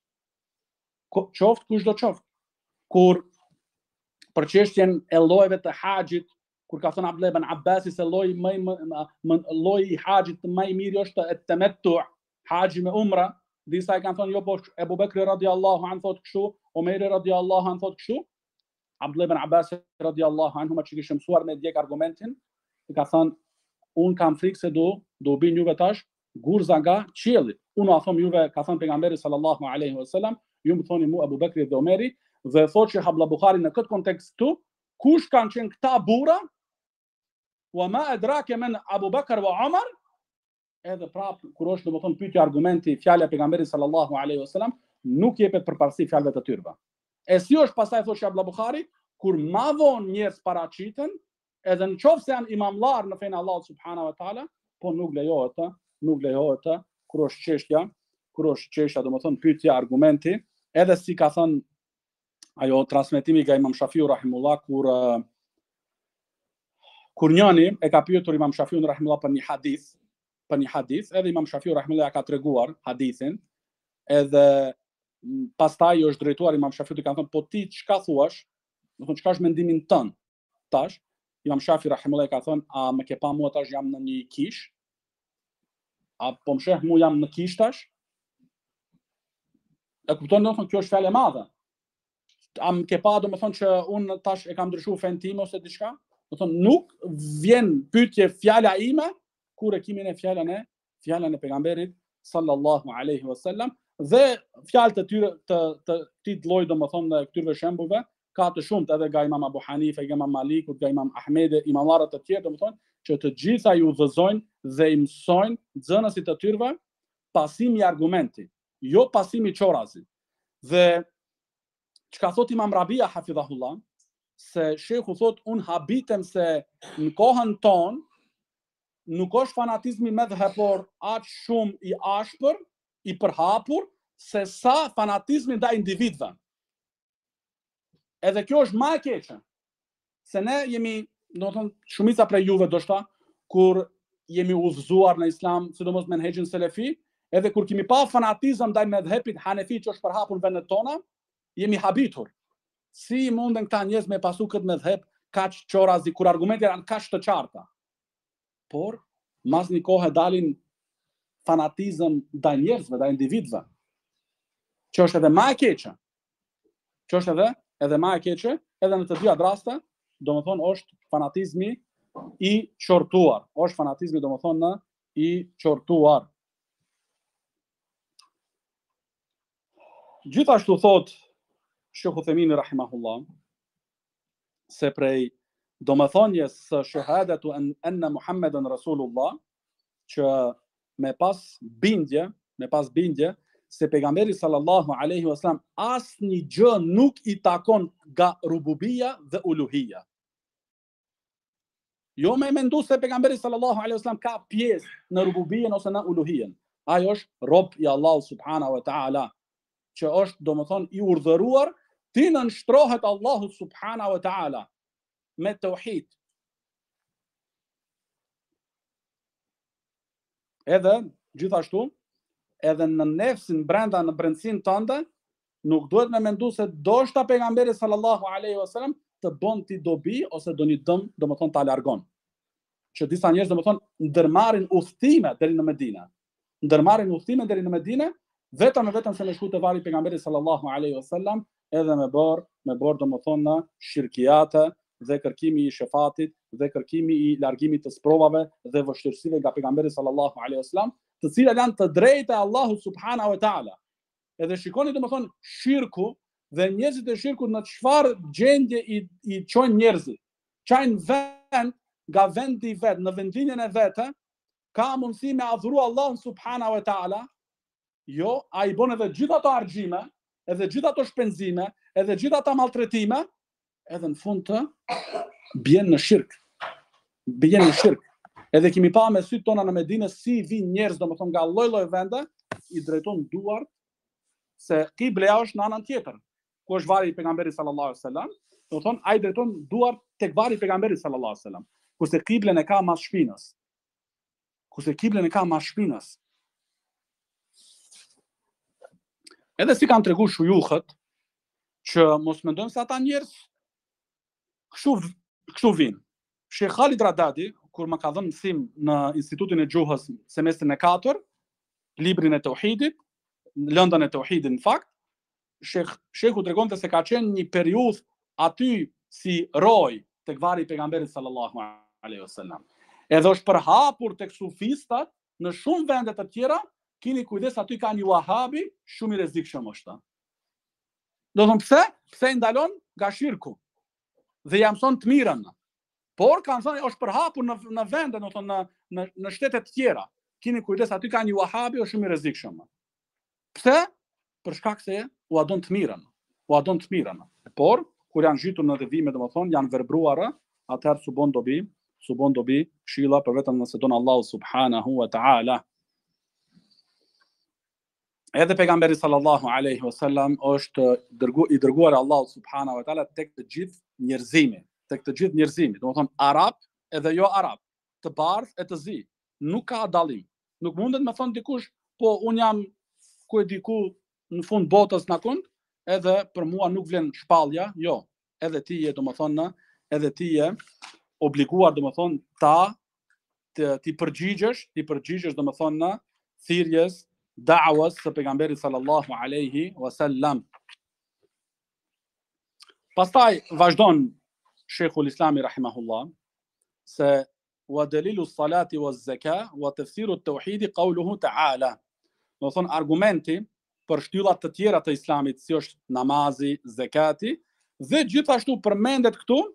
qoftë. Kur për çështjen e llojeve të haxhit, kur ka thënë Abdullah ibn Abbasi se lloji i haxhit më i miri është at-tamattu, haxhi me umra, disa i kanë thënë jo po Ebu Bekri radhiyallahu anhu thotë kështu, Omeri radhiyallahu anhu thotë kështu. Abdullah ibn Abbas radhiyallahu anhu që kishte mësuar me djeg argumentin, i ka thënë un kam frikë se do bin juve tash gurza nga qielli. Unë a them juve, ka thënë pejgamberi sallallahu alaihi wasallam, ju më thoni mu Abu Bekri dhe Omeri, dhe thotë që Abdullah Buhari në këtë kontekst këtu, kush kanë qenë këta burra? Wa ma adraka man Abu Bakr wa Umar? Edhe prap kur është domethënë pyetja argumenti fjala e pejgamberit sallallahu alaihi wasallam, nuk jepet përparësi fjalëve të tyre. E si është pastaj thotë Abdullah Buhari, kur ma vonë njerëz paraqiten, edhe nëse janë imamllar në fenë Allahut subhanahu wa taala, po nuk lejohet kur është çështja domethënë pyetja argumenti, edhe si ka thënë ajo transmetimi nga Imam Shafiu rahimullah kur njëri e ka pyetur Imam Shafiun rahimullah për një hadith, edhe Imam Shafiu rahimullah ka treguar hadithin, edhe pastaj është drejtuar Imam Shafiu, i ka thënë po ti çka thuash? Do të thonë çka është mendimin tënd tash? Imam Shafi rahimullah ka thënë, a më ke pa mua tash jam në një kish? A po më sheh mua jam në kish tash? E kupton, domethënë kjo është fjalë e madhe. A më ke pa domethënë që unë tash e kam ndryshuar fen tim ose diçka? Domethënë nuk vjen pyetje fjala ime kur e kemi në fjalën e pejgamberit sallallahu alaihi wasallam, dhe fjalët e tyre të këtij lloji domethënë dhe këtyre shembujve ka të shumtë edhe nga Imam Abu Hanife, nga Imam Maliku, nga Imam Ahmedi, imamarët të tjerë domethënë që të gjitha ju udhëzojnë dhe i mësojnë nxënësit të tyre pasimi i argumentit, jo pasimi i çorazit. Dhe çka thot Imam Rabia hafidhahullah, se shehu thot un habitem se në kohën tonë nuk është fanatizmi medhhepor aq shumë i ashpër, i përhapur, se sa fanatizmi ndaj individëve. Edhe kjo është më e keqe. Se ne jemi, domethënë, shumica prej juve ndoshta, kur jemi udhëzuar në Islam, sidomos me menhexhin selefi, edhe kur kemi pa fanatizëm ndaj medhhepit Hanefi që është përhapur në vendet tona, jemi habitur. Si munden këta njerëz me pasu këtë medhhep kaq çorazi kur argumentet janë kaq të qarta? Por mas një kohë dalin fanatizëm ndaj njerëzve, ndaj individëve. Që është edhe më e keqe. Që është edhe më e keqe, edhe në të dyja raste, domethënë është fanatizmi i qortuar. Është fanatizmi domethënë i qortuar. Gjithashtu thot Sheikh Uthemini rahimahullah se prej domethënies së shahadatu anna Muhammeden Rasulullah, që me pas bindje se pejgamberi sallallahu alaihi wasallam asnjë gjë nuk i takon nga rububia dhe uluhia. Jo me mendu se pejgamberi sallallahu alaihi wasallam ka pjesë në rububien ose në uluhien. Ai është rob i Allahut subhanahu wa taala, që është domethënë i urdhëruar ti nënshtrohet Allahut subhanahu wa taala me tauhid. Edhe gjithashtu, edhe në nefsin brenda, në brendësinë tënde, nuk duhet me mendu se doshta pejgamberi sallallahu alaihi wasallam të bën ti dobi ose do një dëm, domethënë ta largon. Që disa njerëz domethënë ndërmarrin udhëtime deri në Medinë, vetëm se me shku të vari pejgamberit sallallahu alaihi wasallam, edhe me bër domethënë në shirkiate dhe kërkimi i shefatit dhe kërkimi i largimit të sprovave dhe vështirësive nga pejgamberi sallallahu alaihi wasallam, të cilat janë të drejta e Allahut subhanahu wa taala. Edhe shikoni domethënë shirku dhe njerëzit e shirkut në çfarë gjendje i çojnë njerëzit. Çajnë vend nga vendi i vet, në vendinjen e vetë, ka mundësi me adhuru Allahun subhanahu wa taala. Jo, ai bën edhe gjithë ato argjime, edhe gjithë ato shpenzime, edhe gjithë ato maltretime, edhe në fund të bjen në shirk. Edhe kemi pa me sytë tona në Medinë si vinë njerëz domethënë nga lloj-lloj vende, i drejton duart se kibleja është në anën tjetër. Ku është vari i pejgamberit sallallahu alaihi wasallam, domethënë ai drejton duart tek vari i pejgamberit sallallahu alaihi wasallam. Kurse kiblen e ka mas shpinës. Edhe si kanë tregu shujuhët, që mos mendojmë se ata njerëz kështu vinë. Sheikh Khalid Radadi, kur më ka dhënë mësim në Institutin e Gjuhës semestrin e 4, librin e tauhidit, lëndën e tauhidit në fakt, Sheikhu tregonte se ka qenë një periudhë aty si roj tek vari i pejgamberit sallallahu alaihi wasallam. Edhe është përhapur tek sufistat në shumë vende të tjera. Kini kujdes, aty ka një wahabi shumë i rrezikshëm është. Do të thonë pse i ndalon nga shirku dhe ja mëson të mirën. Por kanë thënë është përhapur në vende, do të thonë në shtete të tjera. Kini kujdes, aty ka një wahabi është shumë i rrezikshëm. Pse? Për shkak se u adon të mirën. Por kur janë zhytur në devime, domethënë janë verbruar, atëherë su bon dobi këshilla për vetëm nëse don Allahu subhanahu wa taala. Edhe pejgamberi sallallahu alaihi wasallam është i dërguar Allahu subhanahu wa taala tek të gjithë njerëzimi, domethënë arab edhe jo arab, të bardh e të zi, nuk ka dallim. Nuk mundet me thon dikush, po un jam ku e diku në fund botës na kund, edhe për mua nuk vlen shpallja, jo, edhe ti je domethënë, edhe ti je obliguar domethënë ti përgjigjesh domethënë në thirrjes da'was së pejgamberit sallallahu alaihi wasallam. Pastaj vazhdon Sheikhul Islami rahimahullah se wa dalilu salati wa zaka wa tafsiru at-tauhid qawluhu ta'ala. Do thon argumenti për shtyllat të tjera të islamit, si është namazi, zakati, dhe gjithashtu përmendet këtu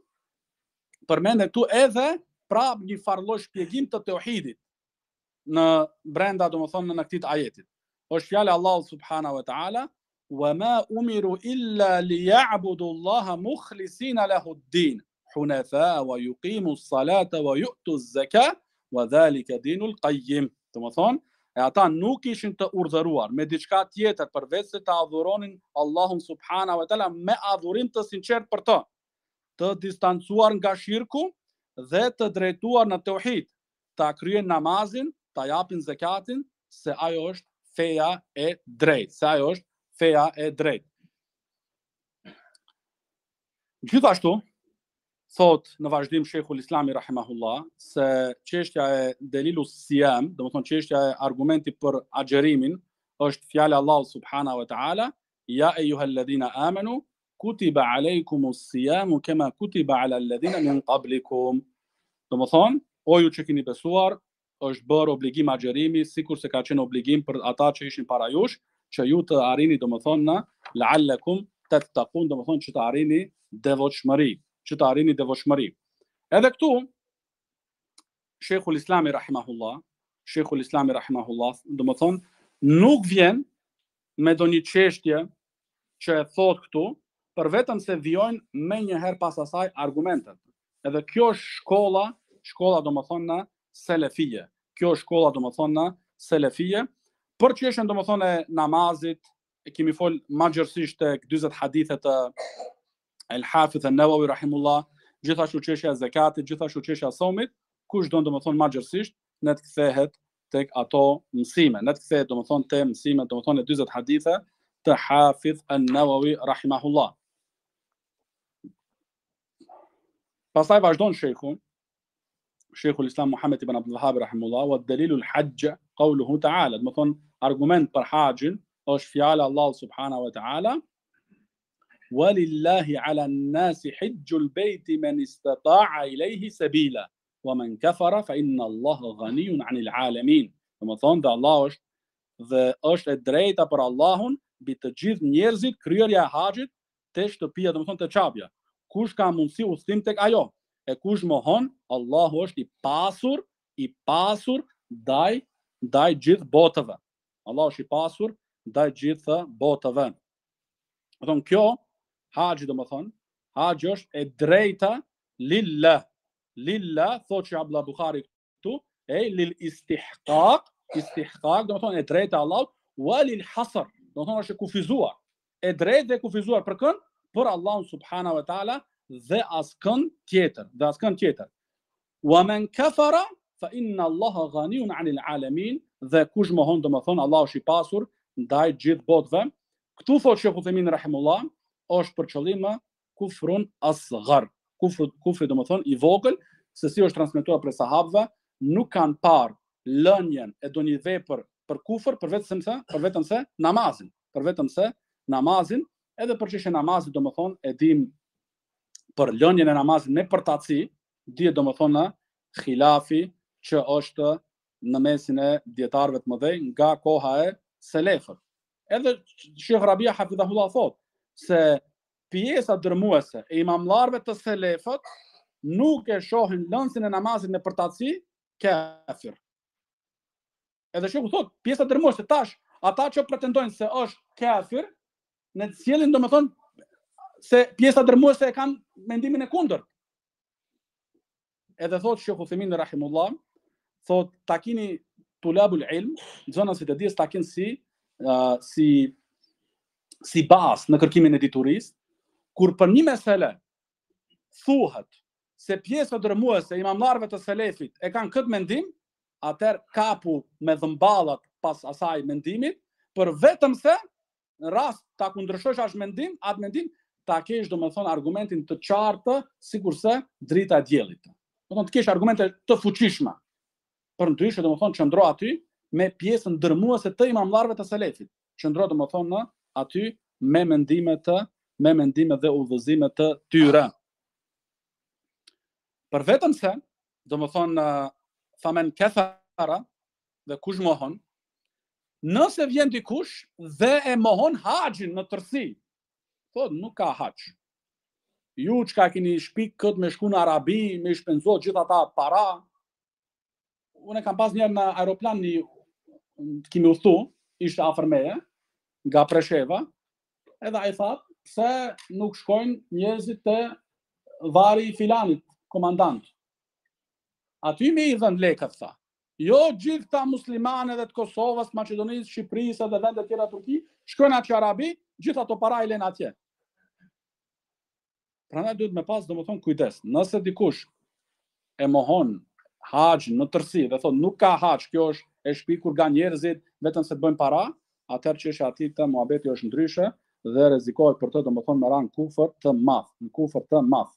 edhe prap një farlloj shpjegim të tauhidit në brenda domethënë në këtij ajetit. Është fjala Allahu subhanahu wa ta'ala wa ma umiru illa liya'budu Allaha mukhlisina lahu ad-din hunafa wa yuqimu as-salata wa yu'tu az-zakata wa dhalika dinul qayyim. Domethënë ata nuk ishin të urdhëruar me diçka tjetër përveç se të adhuronin Allahun subhanahu wa ta'ala me adhurim të sinqert për të distancuar nga shirku dhe të drejtuar në tauhid, ta kryejnë namazin, ta japin zakatin, se ajo është feja e drejtë, Gjithashtu thot në vazhdim Sheikhul Islami rahimahullah se çështja e delilus siyam, domethënë çështja e argumenti për agjerimin, është fjala Allahu subhanahu wa ta'ala, ya ayyuhalladhina amanu kutiba alaykumus siyamu kama kutiba ala alladhina min qablikum. Domethënë, o ju që keni besuar, është bërë obligim agjerimi, sikur se ka qenë obligim për ata që ishin para jush, që ju të arrini domethënë në la'allakum tattaqun, domethënë që të arrini devotshmëri. Edhe këtu Sheikhul Islami rahimahullah, domethënë nuk vjen me ndonjë çështje që e thot këtu, për vetëm se vijojnë me njëherë pas asaj argumentet. Edhe kjo është shkolla domethënë selefie. Kjo është shkolla domethënë selefie. Për çështjen domethënë e namazit, e kemi fol magjërsisht tek 40 hadithe të El-Hafidh an-Nawawi rahimullah, gjithashtu çështja e zakatit, gjithashtu çështja e somit, kush don domethënë magjërsisht ne të kthehet tek ato mësime, ne të kthehet domethënë te mësimet domethënë e 40 hadithe të Hafidh an-Nawawi rahimahullah. Pastaj vazhdon Sheikhul Islam Muhammad ibn Abdul Wahhab rahimahullah, wa dalilul hajj qawluhu ta'ala, domethënë argument për haxhin është fjala Allahu subhanahu wa ta'ala, walillahi 'ala an-nasi hajjul bayti man istata'a ilayhi sabila wa man kafara fa inna Allaha ghaniyyun 'anil 'alamin. Domethënë Allah është e drejta për Allahun mbi të gjithë njerëzit kryerja e haxhit te shtëpia, domethënë te çapja. Kush ka mundësi udhtim tek ajo, e kush mohon, Allahu është i pasur ndaj gjithë botëve. Allahu është i pasur ndaj gjithë botëve. Domethënë kjo haxhi haxhi është e drejta lillah. Lillah thotë Abdullah Buhari këtu, lil istihqaq, domethënë e drejta Allahut, wa lil hasr, domethënë është e kufizuar. E drejtë dhe e kufizuar për kënd? Për Allahun subhanahu wa ta'ala dhe askën tjetër. Wa man kafara fa inna Allaha ghaniyyun 'anil 'alamin, dhe kush mohon domethënë Allahu është i pasur ndaj gjithë botëve. Këtu thotë Sheikh Uthaymin rahimullah, është për qëllim kufrun asghar. Kufri domethënë i vogël, se si është transmetuar prej sahabëve, nuk kanë parë lënjen e ndonjë vepër për kufër për vetëm se namazin, edhe për çështjen e namazit domethënë e dim për lënjen e namazit me përtaci, dihet domethënë khilafi që është në mesin e dietarëve të mëdhenj nga koha e selefëve. Edhe Sheikh Rabia hafidhahullah thotë se pjesa dërmuese e imamllarëve të selefët nuk e shohin lëndsin e namazit me përtaci kafir. Edhe Sheikhu thotë pjesa dërmuese tash, ata që pretendojnë se është kafir, në të cilin domethënë se pjesa dërmuese e kanë mendimin e kundërt. Edhe thotë Sheikhu Uthaymin rahimullah, thotë takini tulabul ilm, nxënësit e dijes takin si bazë në kërkimin e diturisë, kur për një mesele thuhet se pjesa dërmuese e imamllarëve të selefit e kanë këtë mendim, atëherë kapu me dhëmballat pas asaj mendimit, për vetëm se në rast ta kundërshosh atë mendim, ta kesh domethënë argumentin të qartë sikurse drita e diellit. Do të kesh argumente të fuqishme. Përndryshe domethënë qëndro aty me pjesën dërmuese të imamllarëve të selefit. Qëndro domethënë aty me mendime dhe udhëzime të tyre. Për vetëm se, domethënë famen kafara dhe kush mohon, nëse vjen dikush dhe e mohon haxhin në tërësi, thotë nuk ka haxh. Ju çka keni shpik kët me shku në Arabi, me shpenzo gjithë ata para. Unë kam pas njerë në aeroplan të kimi udhëtu, ishte afër meje, nga Presheva, edhe ai thatë, pse nuk shkojnë njerëzit te vari i filanit, komandant. Aty me i dhënë lekët, tha. Jo gjithë ta muslimane dhe të Kosovës, Maqedonisë, Shqipërisë dhe vende tjera Turqi, shkojnë atje Arabi, gjithë ato para i lënë atje. Prandaj duhet me pas domethënë kujdes. Nëse dikush e mohon haxhin në tërësi dhe thotë nuk ka haxh, kjo është e shpikur nga njerëzit vetëm se bëjnë para, atëherë çështja e atij të muhabeti është ndryshe dhe rrezikohet për të domethënë me ran kufër të madh.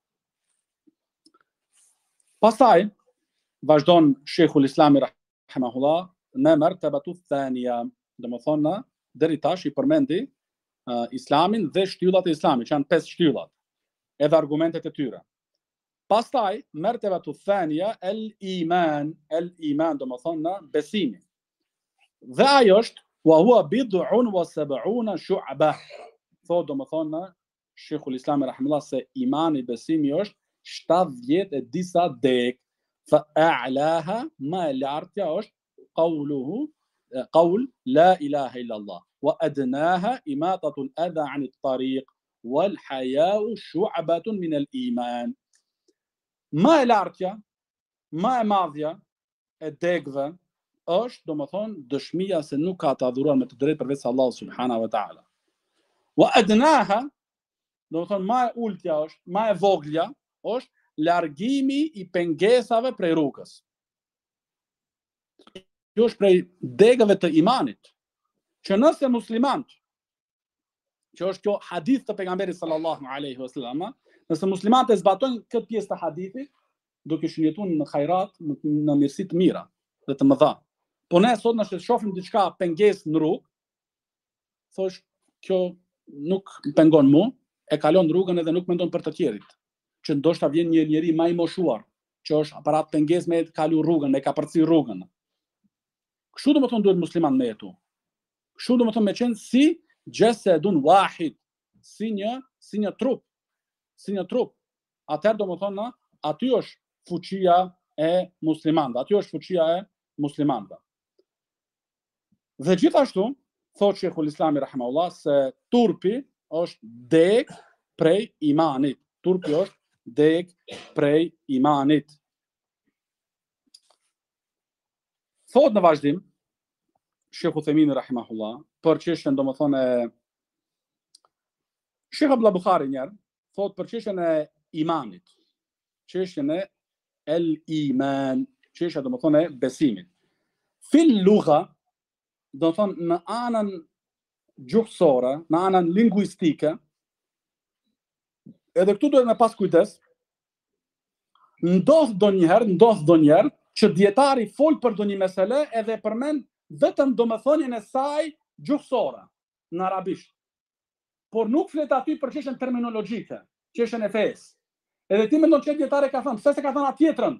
Pastaj vazhdon Sheikhul Islami rahimahullah me martabatu thania, domethënë deri tash i përmendi Islamin dhe shtyllat e Islamit, që janë 5 shtyllat, edhe argumentet e tyre. Pastaj martabatu thania el-iman domethënë besimi. Dhe ajo është wa huwa bid'un wa sab'una shu'ba. Thotë domethënë Sheikhul Islami rahimahullah se imani, besimi është 70 e disa dek. Fa a'laha, ma e lartja është qaul la ilaha illa Allah, wa adnaha imatatul adha 'anit tariq, wal haya'u shu'batun min al-iman. Ma e lartja, ma e madhja e degëve është domethënë dëshmia se nuk ka të adhuruar me të drejtë përveç Allahut subhanahu wa ta'ala. Wa adnaha, domethënë ma e ultja është, ma e voglja është largimi i pengesave prej rrugës. Kjo është prej degëve të imanit, që nëse muslimant, që është kjo hadith të pejgamberit sallallahu alaihi wasallam, nëse muslimanët e zbatojnë këtë pjesë të hadithit, do kishin jetuar në hajrat, në mirësi të mira dhe të mëdha. Po ne sot nëse shohim diçka pengesë në rrugë, thosh kjo nuk pengon mua, e kalon rrugën edhe nuk mendon për të tjerit. Që ndoshta vjen një njeri më i moshuar, që është aparat pengesë me kalu rrugën, me ka përci rrugën. Kështu domethënë duhet musliman me jetu. Kështu domethënë me qenë si jasadun wahid, si një trup. Atëherë domethënë aty është fuqia e muslimanëve. Dhe gjithashtu thotë Sheikhul Islami rahimahullah se turpi është deg prej imanit. Turpi është deg prej imanit. Thot në vazhdim Sheikhu Themini rahimahullah për çështjen domethënë Sheikh Abdullah Buhari njerë thot për çështjen e imanit, çështjen e el-iman, çështja domethënë e besimit. Fil lugha, domethënë në anën gjuhësore, në anën lingvistike, edhe këtu duhet me pas kujdes, ndodh donjëherë që dietari fol për ndonjë mesele edhe përmend vetëm domethënien e saj gjuhësore në arabisht. Por nuk flet aty për çështjen terminologjike, çështjen e fesë. Edhe ti mendon që dietari ka thënë, pse se ka thënë atë tjetrën?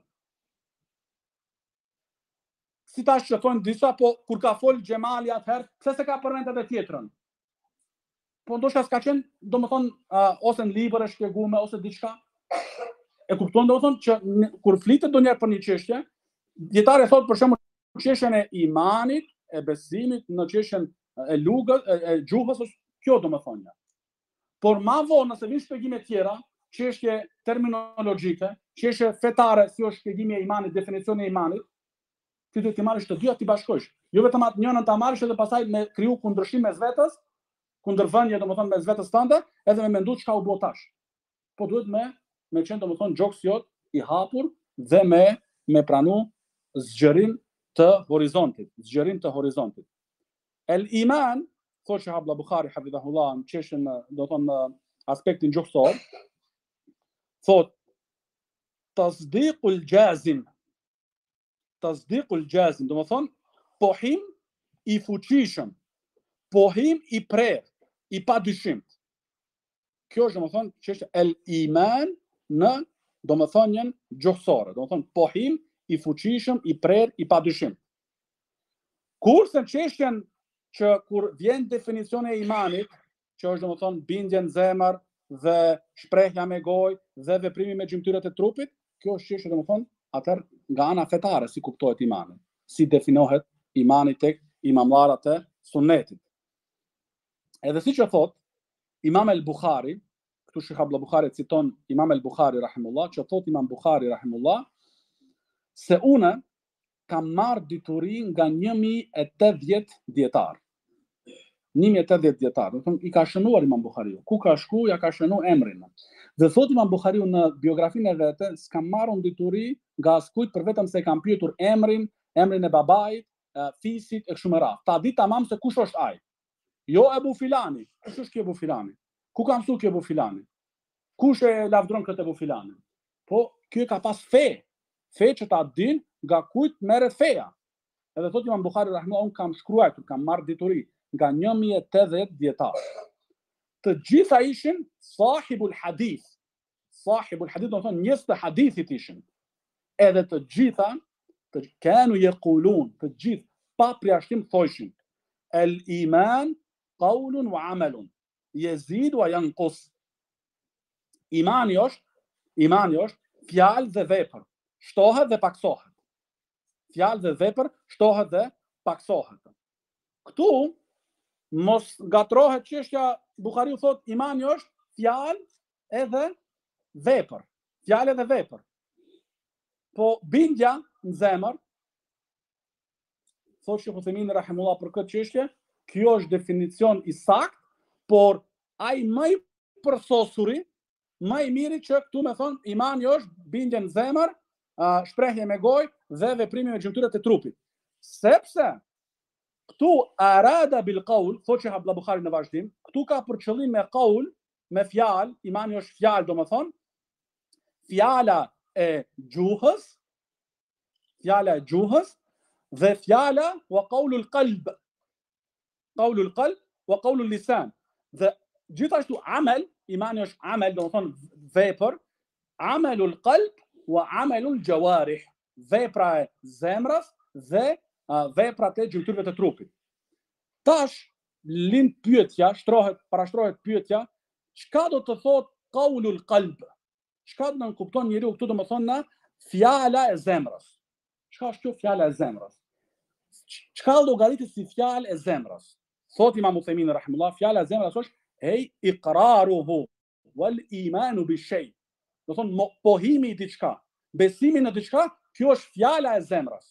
Si tash që thonë disa, po kur ka fol Xhemali atëherë, pse se ka përmendur edhe tjetrën? Po ndoshta s'ka qenë, domethënë ose në libër e shpjeguar ose diçka. E kupton domethënë që kur flitet ndonjëherë për një çështje, dietari thotë për shembull çështjen e imanit, e besimit, në çështjen e lugës, e gjuhës, kjo domethënë. Por më vonë nëse vin shpjegime të tjera, çështje terminologjike, çështje fetare, si është shpjegimi i imanit, definicioni i imanit, ti duhet të marrësh të dyja ti bashkosh. Jo vetëm atë njënën ta marrësh edhe pastaj me kriju kundërshtim mes vetes, kundërvënie domethënë mes vetes tënde, edhe me menduar çka u bë tash. Po duhet me qenë domethënë gjoks jot i hapur dhe me pranu zgjerim të horizontit. El iman, thotë Sheikh Abdullah Buhari hafidhahullah, në çështjen domethënë në aspektin gjuhësor, thotë tasdiqul jazim. Tasdiqul jazim, do më thonë, pohim i fuqishëm, pohim i prerë, i pa dyshim. Kjo është, do më thonë, që është el iman në, do më thonjën, gjuhësore. Do më thonë, pohim i fuqishëm, i prerë, i pa dyshim. Kurse në çështjen që kur vjen definicioni e imanit, që është, do më thonë, bindje në zemër dhe shprehja me gojë dhe veprimi me gjymtyrët e trupit, kjo është çështje, do më thonë, atëherë nga ana fetare si kuptohet imani, si definohet imani tek imamlarët e sunnetit. Edhe siç e thot Imam el-Bukhari, këtu Sheikh Abdullah Bukhari citon Imam el-Bukhari rahimullah, që thot Imam Bukhari rahimullah se unë kam marrë dituri nga 1080 dietar. 1080 dietar, do të thonë i ka shënuar Imam Buhariu. Ku ka shku, ja ka shënuar emrin. Dhe thot Imam Buhariu në biografinë e vet, s'kam marrë dituri nga askujt për vetëm se kam pyetur emrin e babait, fisit e kështu me radhë. Ta di tamam se kush është ai. Jo Ebu Filani. Kush është ky Ebu Filani? Ku ka mësuar ky Ebu Filani? Kush e lavdron këtë Ebu Filani? Po, ky ka pas fe. Fe që ta din nga kujt merret feja. Edhe thot Imam Buhari rahimahullah, un kam shkruar, kam marrë dituri nga 1080 dietar. Të gjitha ishin sahibul hadith. Sahibul hadith do të thonë njerëz të hadithit ishin. Edhe të gjitha kanu yaqulun, të gjithë pa përjashtim thoshin el iman qaulun wa amalun yazid wa yanqus. Imani është fjalë dhe vepër, shtohet dhe paksohet. Fjalë dhe vepër shtohet dhe paksohet. Këtu mos gatrohet çështja, Buhariu thot imani është fjalë edhe vepër. Fjalë edhe vepër. Po bindja në zemër, thot Sheikh Uthaymin rahimullah për këtë çështje, kjo është definicion i saktë, por ai më i përsosuri, më i miri që këtu me thon imani është bindje në zemër, shprehje me gojë dhe veprimi me gjymtyrët e trupit. Sepse këtu arada bil qaul, thot Sheikh Abdullah Buhari në vazhdim, këtu ka për qëllim me qaul, me fjalë, imani është fjalë, domethënë fjala e gjuhës, dhe fjala wa qaulul qalb. Qaulul qalb wa qaulul lisan. Dhe gjithashtu amel, imani është amel, domethënë vepër, amelul qalb wa amelul jawarih, vepra e zemrës dhe veprat e gjymtyrëve të trupit. Tash lind pyetja, parashtrohet pyetja, çka do të thotë qaulul qalb? Çka do të kupton njeriu këtu, domethënë na fjala e zemrës. Çka është kjo fjala e zemrës? Çka llogaritet si fjalë e zemrës? Thot Imam Uthaymin rahimullah, fjala e zemrës është iqraruhu wal imanu bi shay. Do thonë pohimi i diçka, besimi në diçka, kjo është fjala e zemrës.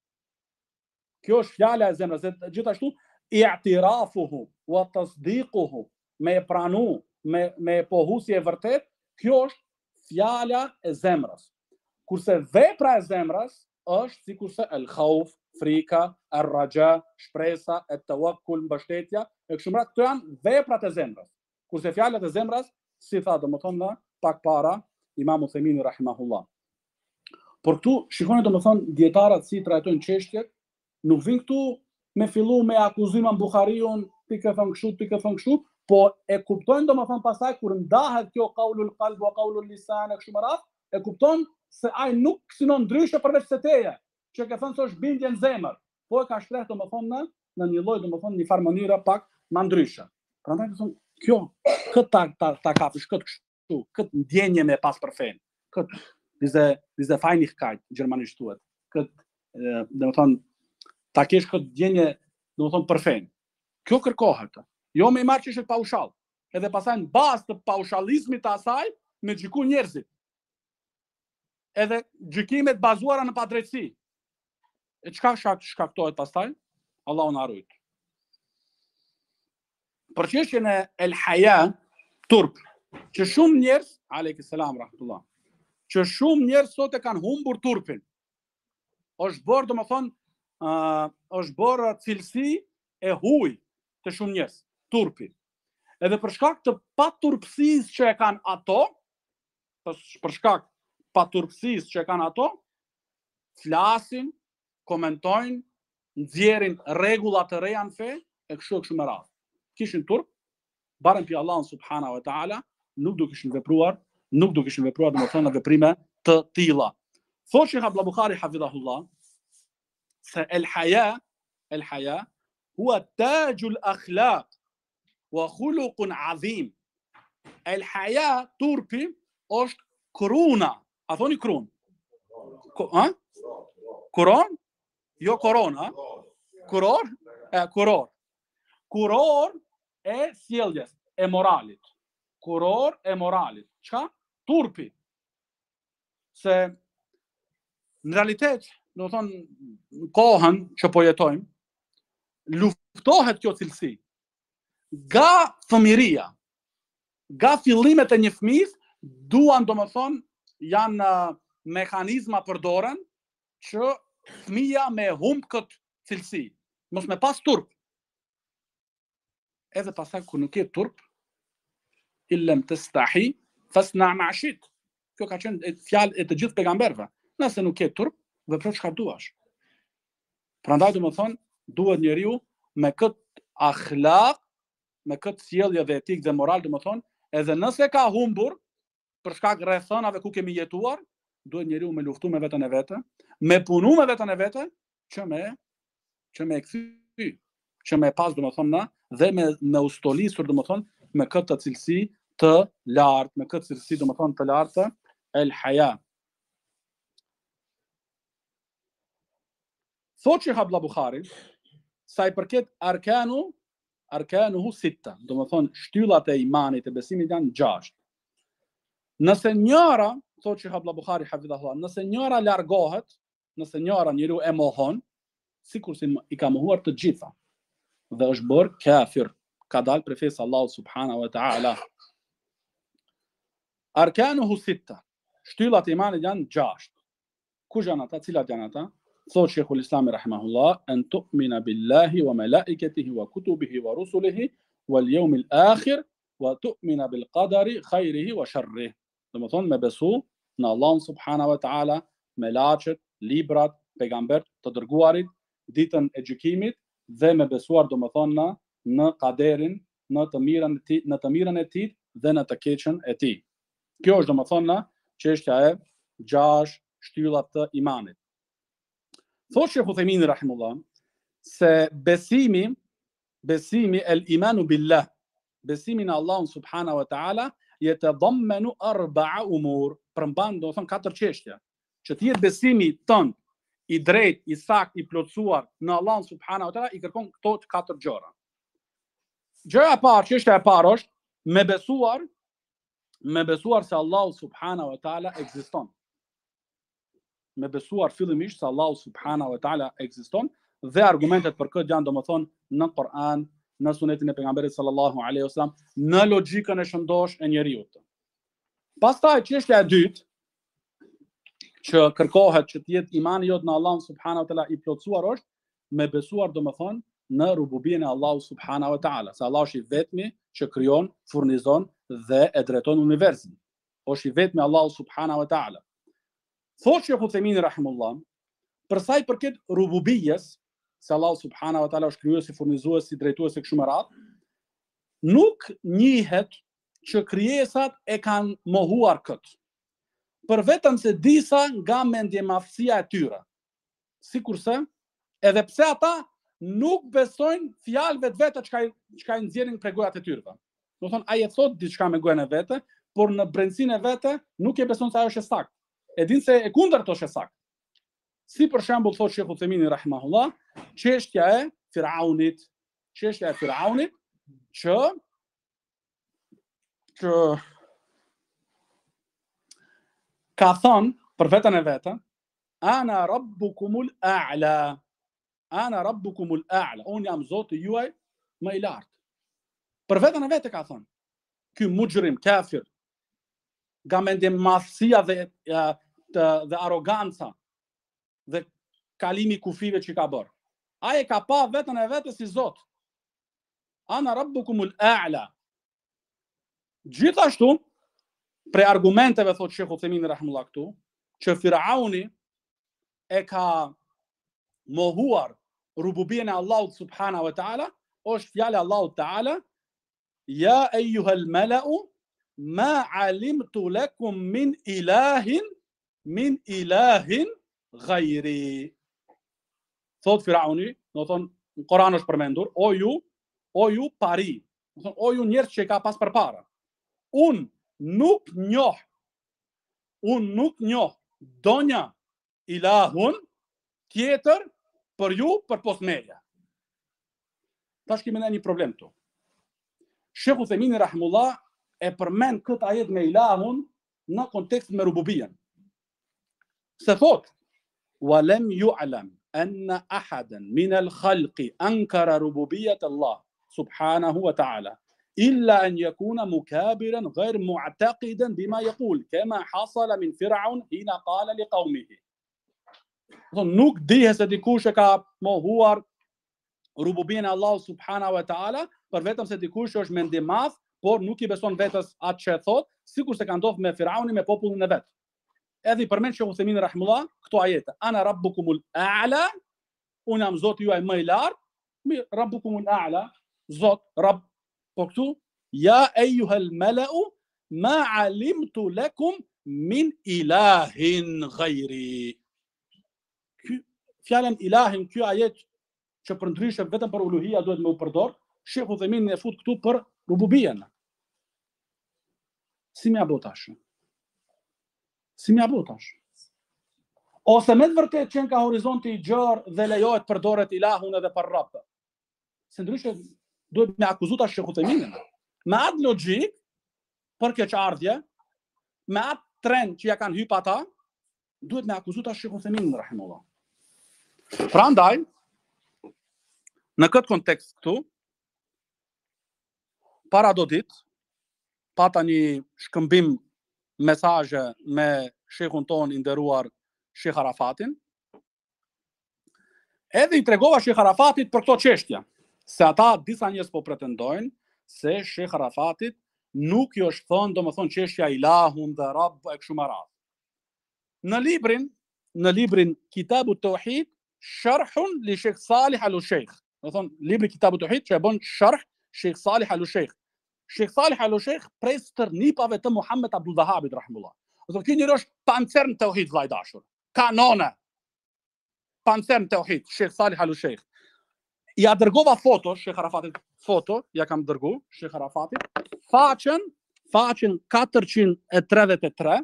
Kjo është fjala e zemrës. Dhe gjithashtu i'tirafuhu wa tasdiquhu, me pranu, me pohu si e vërtet, kjo është fjala e zemrës. Kurse vepra e zemrës është sikurse el khauf, frika, el raja, shpresa, el tawakkul, mbështetja, e kështu me radhë, këto janë veprat e zemrës. Kurse fjalat e zemrës, si tha domethënë pak para Imam Uthaymin rahimahullah. Por këtu shikoni domethënë dietarët si trajtojnë çështjet, nuk vin këtu me fillu me akuzim Buhariun, ti ke thënë kështu, po e kuptojnë domethënë pastaj kur ndahet kjo qaulul qalb wa qaulul lisan e kështu me radhë, e kupton se ai nuk synon ndryshe përveç se teje, që ke thënë se është bindje në zemër, po e ka shpreh domethënë në një lloj domethënë një farë mënyre pak më ndryshe. Prandaj thonë kjo ta kapish këtë ndjenje me pas për fen. Diese Feinigkeit gjermanisht thuhet. Domethënë ta kesh këtë ndjenje domethënë për fen. Kjo kërkohet. Jo me marrë çështë paushall. Edhe pastaj në bazë të paushallizmit të asaj me gjyku njerëzit. Edhe gjykimet bazuara në padrejtësi. E çka shkaktohet pastaj? Allahu na ruaj. Për çështjen e el haya, turp, që shumë njerëz, alayhis salam rahmetullah, që shumë njerëz sot e kanë humbur turpin. Është bërë domethënë, është bërë cilësi e huaj të shumë njerëz, turpi. Edhe për shkak të paturpësisë që e kanë ato, për shkak paturpsisë që kanë ato, flasin, komentojnë, nxjerrin rregulla të reja në fe e kështu me radhë. Kishin turp, barem pi Allahun subhanahu wa taala, nuk do kishin vepruar domethënë veprime të tilla. Thotë Sheikh Abdullah Bukhari hafidhahullah se el haya huwa tajul akhlaq wa khuluqun azim. El haya turpi është kruna. A thoni krun? Kuron? Jo korona. Kuror. Kuror e sjelljes, e moralit. Kuror e moralit. Çka? Turpi. Se në realitet, do të thonë, në kohën që po jetojmë, luftohet kjo cilësi. Nga fëmiria, nga fillimet e një fëmijës, duan domethënë janë mekanizma përdoren që fëmia me humb këtë cilësi, mos me pas turp. Edhe pasaj kur nuk ke turp, illem tastahi fasna ma shit. Kjo ka qenë fjalë e të gjithë pejgamberëve. Nëse nuk ke turp, vepro çka duash. Prandaj domethënë duhet njeriu me këtë akhlaq, me këtë sjellje dhe etikë dhe moral domethënë, edhe nëse ka humbur për shkak rrethonave ku kemi jetuar, duhet njeriu me luftu me veten e vet, me punu me veten e vet që me kthy, që me pas domethënë dhe me ustolisur domethënë me këtë cilësi të lartë, me këtë cilësi domethënë të lartë el haya. Thotë Sheikh Abdullah Bukhari, sa i përket arkanuhu sitta, domethënë shtyllat e imanit e besimit janë 6. Nëse njëra, thotë Sheikh Abdullah Bukhari hafidhahullah, nëse njëra largohet, nëse njëra njeriu e mohon, sikur si i ka mohuar të gjitha, dhe është bërë kafir, ka dalë prej fesë Allahut subhanahu wa taala. Arkanuhu sitta, shtyllat e imanit janë 6. Kush janë ata? Cilat janë ata? Thotë Sheikhul Islami rahimahullah, an tu'mina billahi wa malaikatihi wa kutubihi wa rusulihi wal yawmil akhir wa tu'mina bil qadari khairihi wa sharrihi. Domethënë me besu në Allahun subhanahu wa taala, me laçet, librat, pejgambert të dërguarit, ditën e gjykimit dhe me besuar domethënë në qaderin, në të mirën e tij dhe në të keqen e tij. Kjo është domethënë çështja e 6 shtyllat të imanit. Thotë Sheikh Uthaymin rahimullah se besimi el imanu billah, besimi në Allahun subhanahu wa taala yatadammanu 4 umur, përmban domethënë 4 çështje. Që të jetë besimi tënd i drejt, i sakt, i plotësuar në Allahun subhanahu wa taala i kërkon këto 4 gjëra. Gjëja e parë, çështja e parë është me besuar se Allahu subhanahu wa taala ekziston. Me besuar fillimisht se Allahu subhanahu wa taala ekziston dhe argumentet për këtë janë domethënë në Kur'an, në sunetin e pejgamberit sallallahu alaihi wasallam, në logjikën e shëndosh e njeriu. Pastaj çështja e dytë që kërkohet që të jetë imani jot në Allahun subhanahu wa taala i plotësuar është me besuar domethënë në rububien e Allahut subhanahu wa taala, se Allah është i vetmi që krijon, furnizon dhe e drejton universin. Është i vetmi Allahu subhanahu wa taala. Thotë Sheikh Uthaymin rahimullah, për sa i përket rububijes, se Allahu subhanahu wa taala është krijuesi, furnizuesi, drejtuesi kështu me radhë, nuk njihet që krijesat e kanë mohuar këtë. Për vetëm se disa nga mendjemafësia e tyre. Sikurse, edhe pse ata nuk besojnë fjalëve të veta çka i nxjerrin prej gojat e tyre. Do thonë ai e thot diçka me gojën e vet, por në brendsinë e vet nuk e beson se ajo është e saktë. E din se e kundërt është e saktë. Si për shembull thotë Sheikh Uthaymin rahimahullah, çështja e Firaunit që ka thënë për veten e vet, ana rabbukumul a'la. Ana rabbukumul a'la. Unë jam Zoti juaj më i lartë. Për veten e vet ka thënë. Ky mujrim, kafir, nga mendjemafësia dhe arroganca dhe kalimi kufive që ka bërë. Ai ka pa veten e vet si Zot. Ana rabbukumul a'la. Gjithashtu, Pre argumenteve, thot Shekhu Themini rahimullah këtu, që Firauni e ka mohuar rububien e Allahut subhanahu wa ta'ala, është fjale Allahut ta'ala, ja ejuhel mela'u, ma alimtu lakum min ilahin gajri. Thot Firauni, do thonë, në Koran është përmendur, o ju pari, do thonë, o ju njerëz që ka pas përpara. Unë nuk njoh donja ilahun tjetër për ju për pos meja. Tash kemi një problem këtu. Shekhu Themini rahimullah e përmend këtë ajet me ilahun në kontekst me rububien. Se thot, walem ju'lam anna ahadan min al-khalqi ankara rububiyat Allah subhanahu wa ta'ala illa an yakuna mukabiran ghayr mu'taqidan bima yaqul kama hasala min Fir'aun hina qala liqaumihi. Nuk dihet se dikush e ka mohuar rububien e Allah subhanahu wa ta'ala, për vetëm se dikush është mendimadh, por nuk I beson vetës atë që e thot, sikur se ka ndodhur me Fir'aunin me popullin e vet. Edhe I përmend Shekhu Themini rahimullah këto ajete. Ana rabbukumul a'la, unë jam Zoti juaj më I lartë, rabbukumul a'la, Zot, Rabb. Po këtu, ja ejuhel mela'u, ma alimtu lakum min ilahin gajri. Fjallën ilahin, kjo ajet që për ndryshe vetëm për uluhia duhet me u përdor, Shekhu Themini e fut këtu për rububien. Si mja botash? Ose me të vërtet që ka horizonti I gjerë dhe lejohet përdoret ilahun edhe për Rabb. Se ndryshe duhet me akuzuta Shekhu Theminin. Me atë logjik, për keqardhje, me atë trend që ja kanë hyp ata, duhet me akuzuta Shekhu Theminin rahimullah. Prandaj, në këtë kontekst këtu, para do ditë, pata një shkëmbim mesazhe me shehun ton I nderuar Sheh Arafatin. Edhe I tregova Sheh Arafatit për këto çështje, se ata disa njerëz po pretendojnë se Sheh Arafatit nuk I është thënë domethënë çështja ilahun dhe Rabb e kështu me radhë. Në librin Kitabu Tauhid, sharhun li Sheikh Salih Al-Sheikh. Domethënë libri Kitabu Tauhid që e bën sharh Sheikh Salih Al-Sheikh. Sheikh Salih Al-Sheikh prej stërnipave të Muhammed Abdul Wahabit rahimullah. Do ky njeri është pancern tauhid vllai dashur. Kanone. Pancern tauhid Sheikh Salih Al-Sheikh. Ja dërgova foto Sheikh Arafatit, ja kam dërgu Sheikh Arafatit, faqen 433,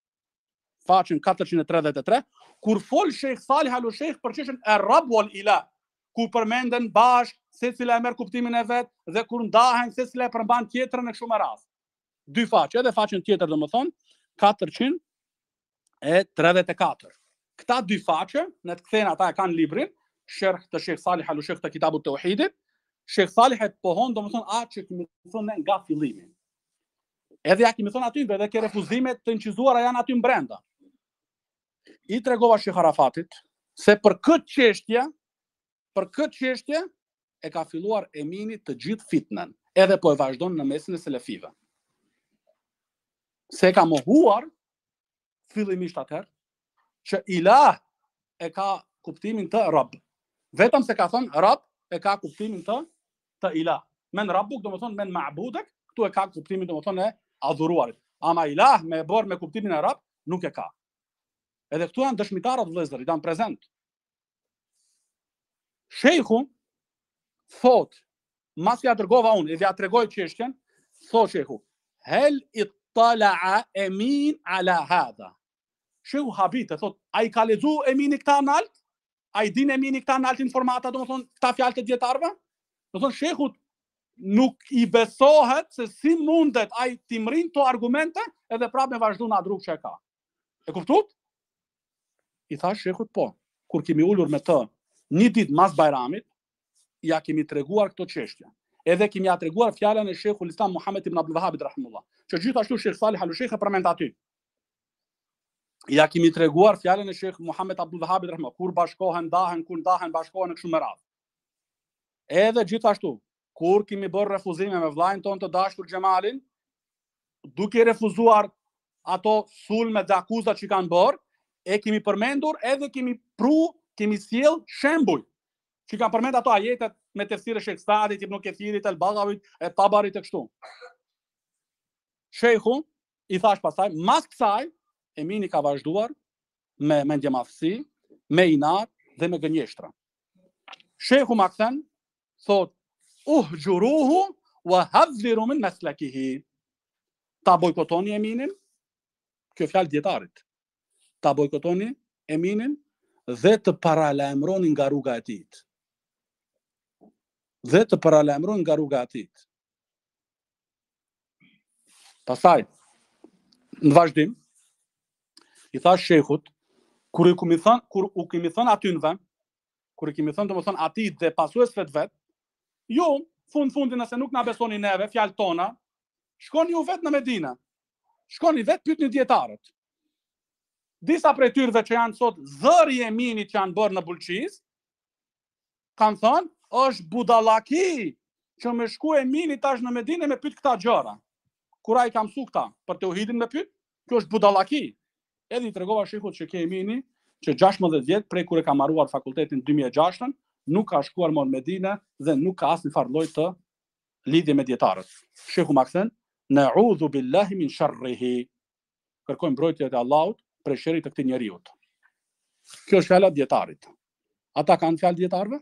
kur fol Sheikh Salih Al-Sheikh për çështjen e Rabb wal Ilah, ku përmenden bashkë se cila e merr kuptimin e vet dhe kur ndahen se cila e përmban tjetrën në kështu me radhë. Dy faqe, edhe faqen tjetër domethënë 434. Këta dy faqe, në të kthejnë ata e kanë librin, sherh të Sheikh Salih Al-Sheikh të Kitabut Tauhidit, Sheikh Salih e pohon domethënë atë që kemi thënë nga fillimi. Edhe ja kemi thënë aty edhe ke refuzimet të incizuara janë aty brenda. I tregova Sheikh Arafatit se për këtë çështje e ka filluar Emini të gjithë fitnën, edhe po e vazhdon në mesin e selefive. Se ka mohuar fillimisht atëherë që ilah e ka kuptimin të Rabb. Vetëm se ka thënë Rabb e ka kuptimin të ilah. Men Rabbuk domethënë men ma'budek, këtu e ka kuptimin domethënë e adhuruarit. Ama ilah me bërë me kuptimin e Rabb nuk e ka. Edhe këtu janë dëshmitarët vëllezër, janë prezent. Sheikhu thot, mas ja dërgova unë, edhe ja tregoj çështjen, thot Sheikhu, hel ittala'a Emin ala hadha. Sheikhu habite, thot, a I ka lexu Emini këta nalt? A I din Emini këta nalt informata, domethënë këta fjalë të dietarëve? Domethënë Sheikhu nuk I besohet se si mundet a I timrin to argumente edhe prapë me vazhdu në adruk që e ka. E kuptut? I thash Sheikhut po, kur kemi ullur me të një ditë mas Bajramit, ja kemi treguar këto çështje. Edhe kemi ja treguar fjalën e Sheikhul Islam Muhammed ibn Abdul Wahhabit rahimullah, që gjithashtu Sheikh Salih Al-Sheikh e përmend aty. Ja kemi treguar fjalën e Sheikh Muhammed Abdul Wahhabit rahimullah, kur bashkohen, ndahen, kur ndahen, bashkohen në kështu me radhë. Edhe gjithashtu, kur kemi bërë refuzime me vllajën ton të dashur Xhemalin, duke refuzuar ato sulme dhe akuzat që kanë bërë, e kemi përmendur edhe kemi sjell shembuj. Që kanë përmendur ato ajetet me tefsire Shejh Stadit, Ibn Kethirit, El-Baghavit, e Tabarit e kështu. Shejhu i thash pastaj, mas kësaj, Emini ka vazhduar me mendjemafsi, me inat dhe me gënjeshtra. Shejhu ma kthen, thot, uhjuruhu wa hadhiru min maslakihi. Ta bojkotoni Eminin, kjo fjalë dietarit. Ta bojkotoni Eminin dhe të paralajmëroni nga rruga e tij. Dhe të paralajmëroni nga rruga e tij. Pastaj, në vazhdim, i thash shejhut, kur u kemi thënë atynve, kur i kemi thënë domethënë atij dhe pasuesve të vet, jo, fundin nëse nuk na besoni neve, fjalët tona, shkoni ju vetë në Medinë. Shkoni vetë pyetni dietarët. Disa prej tyrve që janë sot zëri e Eminit që janë bërë në Bulqiz, kanë thënë, është budallaki që me shku Emini tash në Medinë me pyet këta gjëra. Kur ai ka mësu këta për tauhidin me pyet, kjo është budallaki. Edhe i tregova shehut që ke Emini që 16 vjet prej kur e ka marruar fakultetin 2006, nuk ka shkuar më në Medinë dhe nuk ka asnjë farë lloj të lidhje me dietarët. Shehu ma kthen, na'udhu billahi min sharrihi. Kërkojmë mbrojtje te Allahut prej sherrit të këtij njeriu. Kjo është fjala e dietarit. Ata kanë fjalë dietarëve?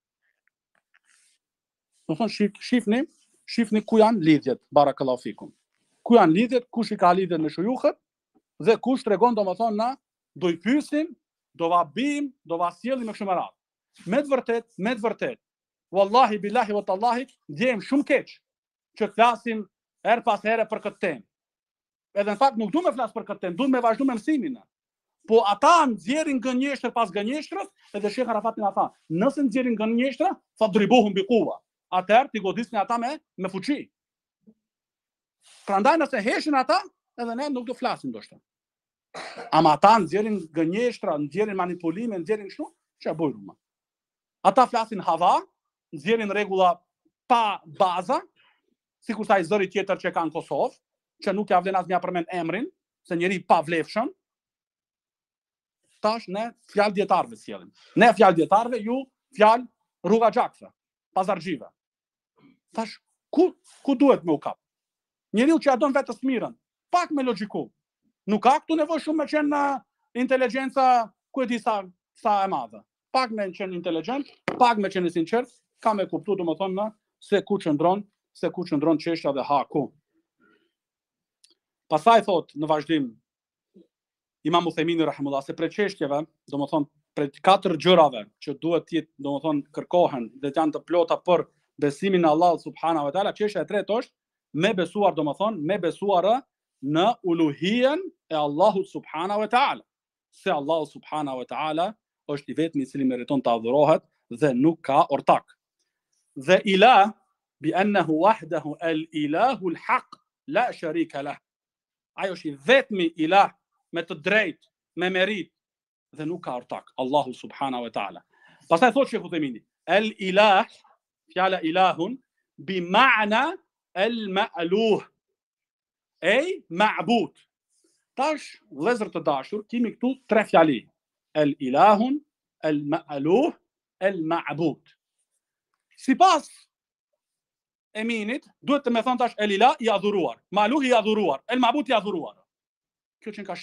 Do thonë shifni ku janë lidhjet, barakallahu fikum. Ku janë lidhjet, kush i ka lidhjet me shuyuhët dhe kush tregon domethënë na do i pyesim, do va bim, do va sjellim me kështu me radhë. Me të vërtet, wallahi billahi wa tallahi, ndjem shumë keq që flasim her pas here për këtë temë. Edhe në fakt nuk duam të flas për këtë temë, duam të vazhdojmë mësimin. Po ata nxjerrin gënjeshtër pas gënjeshtrës, edhe Sheikh Arafati na tha, nëse nxjerrin gënjeshtra, fadribuhum biquwa. Atëherë ti godisni ata me fuqi. Prandaj nëse heshin ata, edhe ne nuk do flasim ndoshta. Ama ata nxjerrin gënjeshtra, nxjerrin manipulime, nxjerrin kështu, ç'a bojmë? Ata flasin hava, nxjerrin rregulla pa baza, sikur sa i zëri tjetër që ka në Kosovë, që nuk ja vlen asnjë përmend emrin, se njeri pa vlefshëm. Tash ne fjalë dietarëve sjellim. Ne fjalë dietarëve, ju fjalë rruga xhakse, pazarxhive. Tash ku duhet me u kap? Njeriu që ja don vetes mirën, pak me logjiku. Nuk ka këtu nevojë shumë me qenë në inteligjenca, ku e di sa e madhe. Pak me qenë inteligjent, pak me qenë sinqert, ka me kuptu domethënë se ku qëndron çështja dhe haku. Pastaj thot në vazhdim Imam Uthemini rahimullah se për çështjeve, domethënë për 4 gjërave që duhet të jetë domethënë kërkohen dhe të janë të plota për besimin në Allah subhanahu wa taala, çështja e tretë është me besuar në uluhien e Allahut subhanahu wa taala. Se Allahu subhanahu wa taala është i vetmi i cili meriton të adhurohet dhe nuk ka ortak. Dhe ilah bi annahu wahdahu al-ilahu al-haq la sharika lah. Ai është i vetmi ilah me të drejtë, me merit dhe nuk ka ortak, Allahu subhanahu wa taala. Pastaj thotë Sheikh Uthemini, el-ilah, fjala ilahun bi ma'na el-ma'luh. Ma'bud. Tash, vëllezër të dashur, kemi këtu 3 fjali. El-ilahun, el-ma'luh, el-ma'bud. Sipas Eminit, duhet të më thonë tash el-ilah i adhuruar, ma'luh i adhuruar, el-ma'bud i adhuruar. Kjo që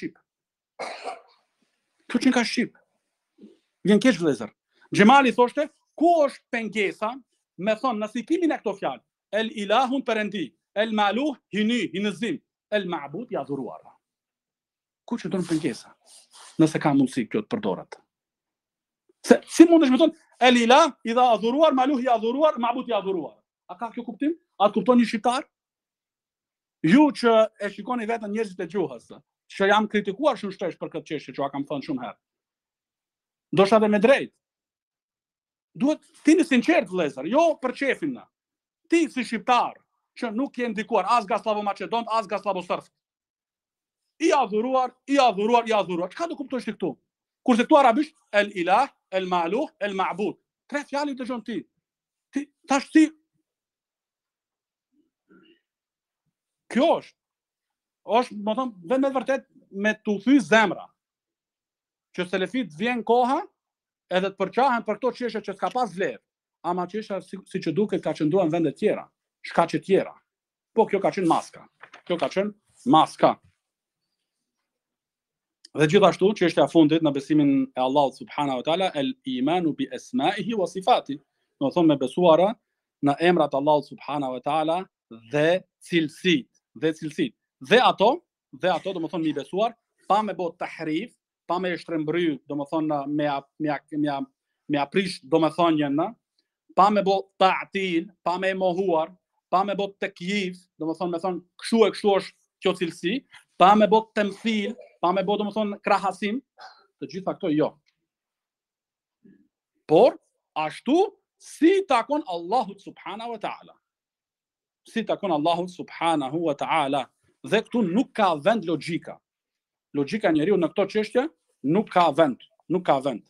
në ka shqip. Vjen keq vëllezër. Xhemali thoshte, ku është pengesa me thonë në sikimin e këto fjalë? El-ilahun perëndi, el-ma'luh hinëzim, el-ma'bud i adhuruar. Ku që do në pengesa? Nëse ka mundësi kjo të përdoret. Se si mundesh me thonë el-ilah i dha adhuruar, ma'luh i adhuruar, ma'bud i adhuruar. A ka kjo kuptim? A të kupton një shqiptar? Ju që e shikoni vetën njerëzit e gjuhës, që jam kritikuar shumë shpesh për këtë çështje që kam thënë shumë herë. Ndoshta edhe me drejt. Duhet tini sinqert vëllezër, jo për çefin na. Ti si shqiptar që nuk je ndikuar as nga slavo-maqedon, as nga slavo-sërb. I adhuruar. Çka do kuptosh ti këtu? Kurse këtu arabisht el-ilah, el-ma'luh, el-ma'bud. 3 fjalë dëgjon ti. Tash ti kjo është. është, do të them, vetëm me vërtet me tu thy zemra. Që selefit vjen koha edhe të përqahen për këto çështje që s'ka pas vlerë. Ama çështja siç e duket ka qëndruar në vende tjera, shkaqe tjera. Po kjo ka qenë maska. Kjo ka qenë maska. Dhe gjithashtu çështja e fundit në besimin e Allahut subhanahu wa taala, el imanu bi asma'ihi wa sifatihi. Do të thonë me besuara në emrat e Allahut subhanahu wa taala dhe cilësitë. Dhe ato do të thonë mi besuar pa me bë tahrif, pa me shtrembry, do të thonë me aprish domethënien, pa me bë ta'til, pa me mohuar, pa me bë takyif, do të thonë me thon kështu e kështu është kjo cilësi, pa me bë temthil, pa me bë do të thonë krahasim, të gjitha këto jo. Por ashtu si takon Allahut subhanahu wa taala. Si takon Allahut subhanahu wa taala. Dhe këtu nuk ka vend logjika. Logjika e njeriu në këto çështje nuk ka vend.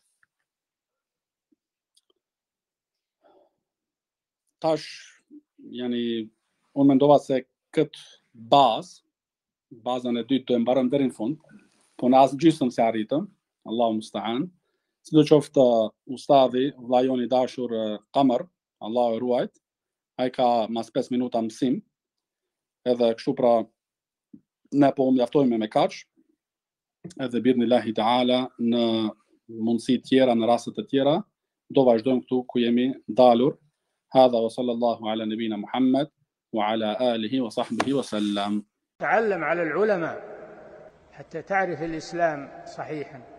Tash, unë mendova se këtë bazën e dytë do e mbarojmë deri në fund, po në asë gjysmë se arritëm, Allahu musta'an. Sidoqoftë ustadhi, vllajoni i dashur Qamar, Allahu e ruajt, ai ka mas 5 minuta mësim, edhe kështu pra ne po mjaftojmë me kaq, edhe birnillahi ta'ala në mundësi tjera, në raste të tjera, do vazhdojmë këtu ku jemi dalur. هذا وصلى الله على نبينا محمد وعلى آله وصحبه وسلم. تعلم على العلماء حتى تعرف الإسلام صحيحا.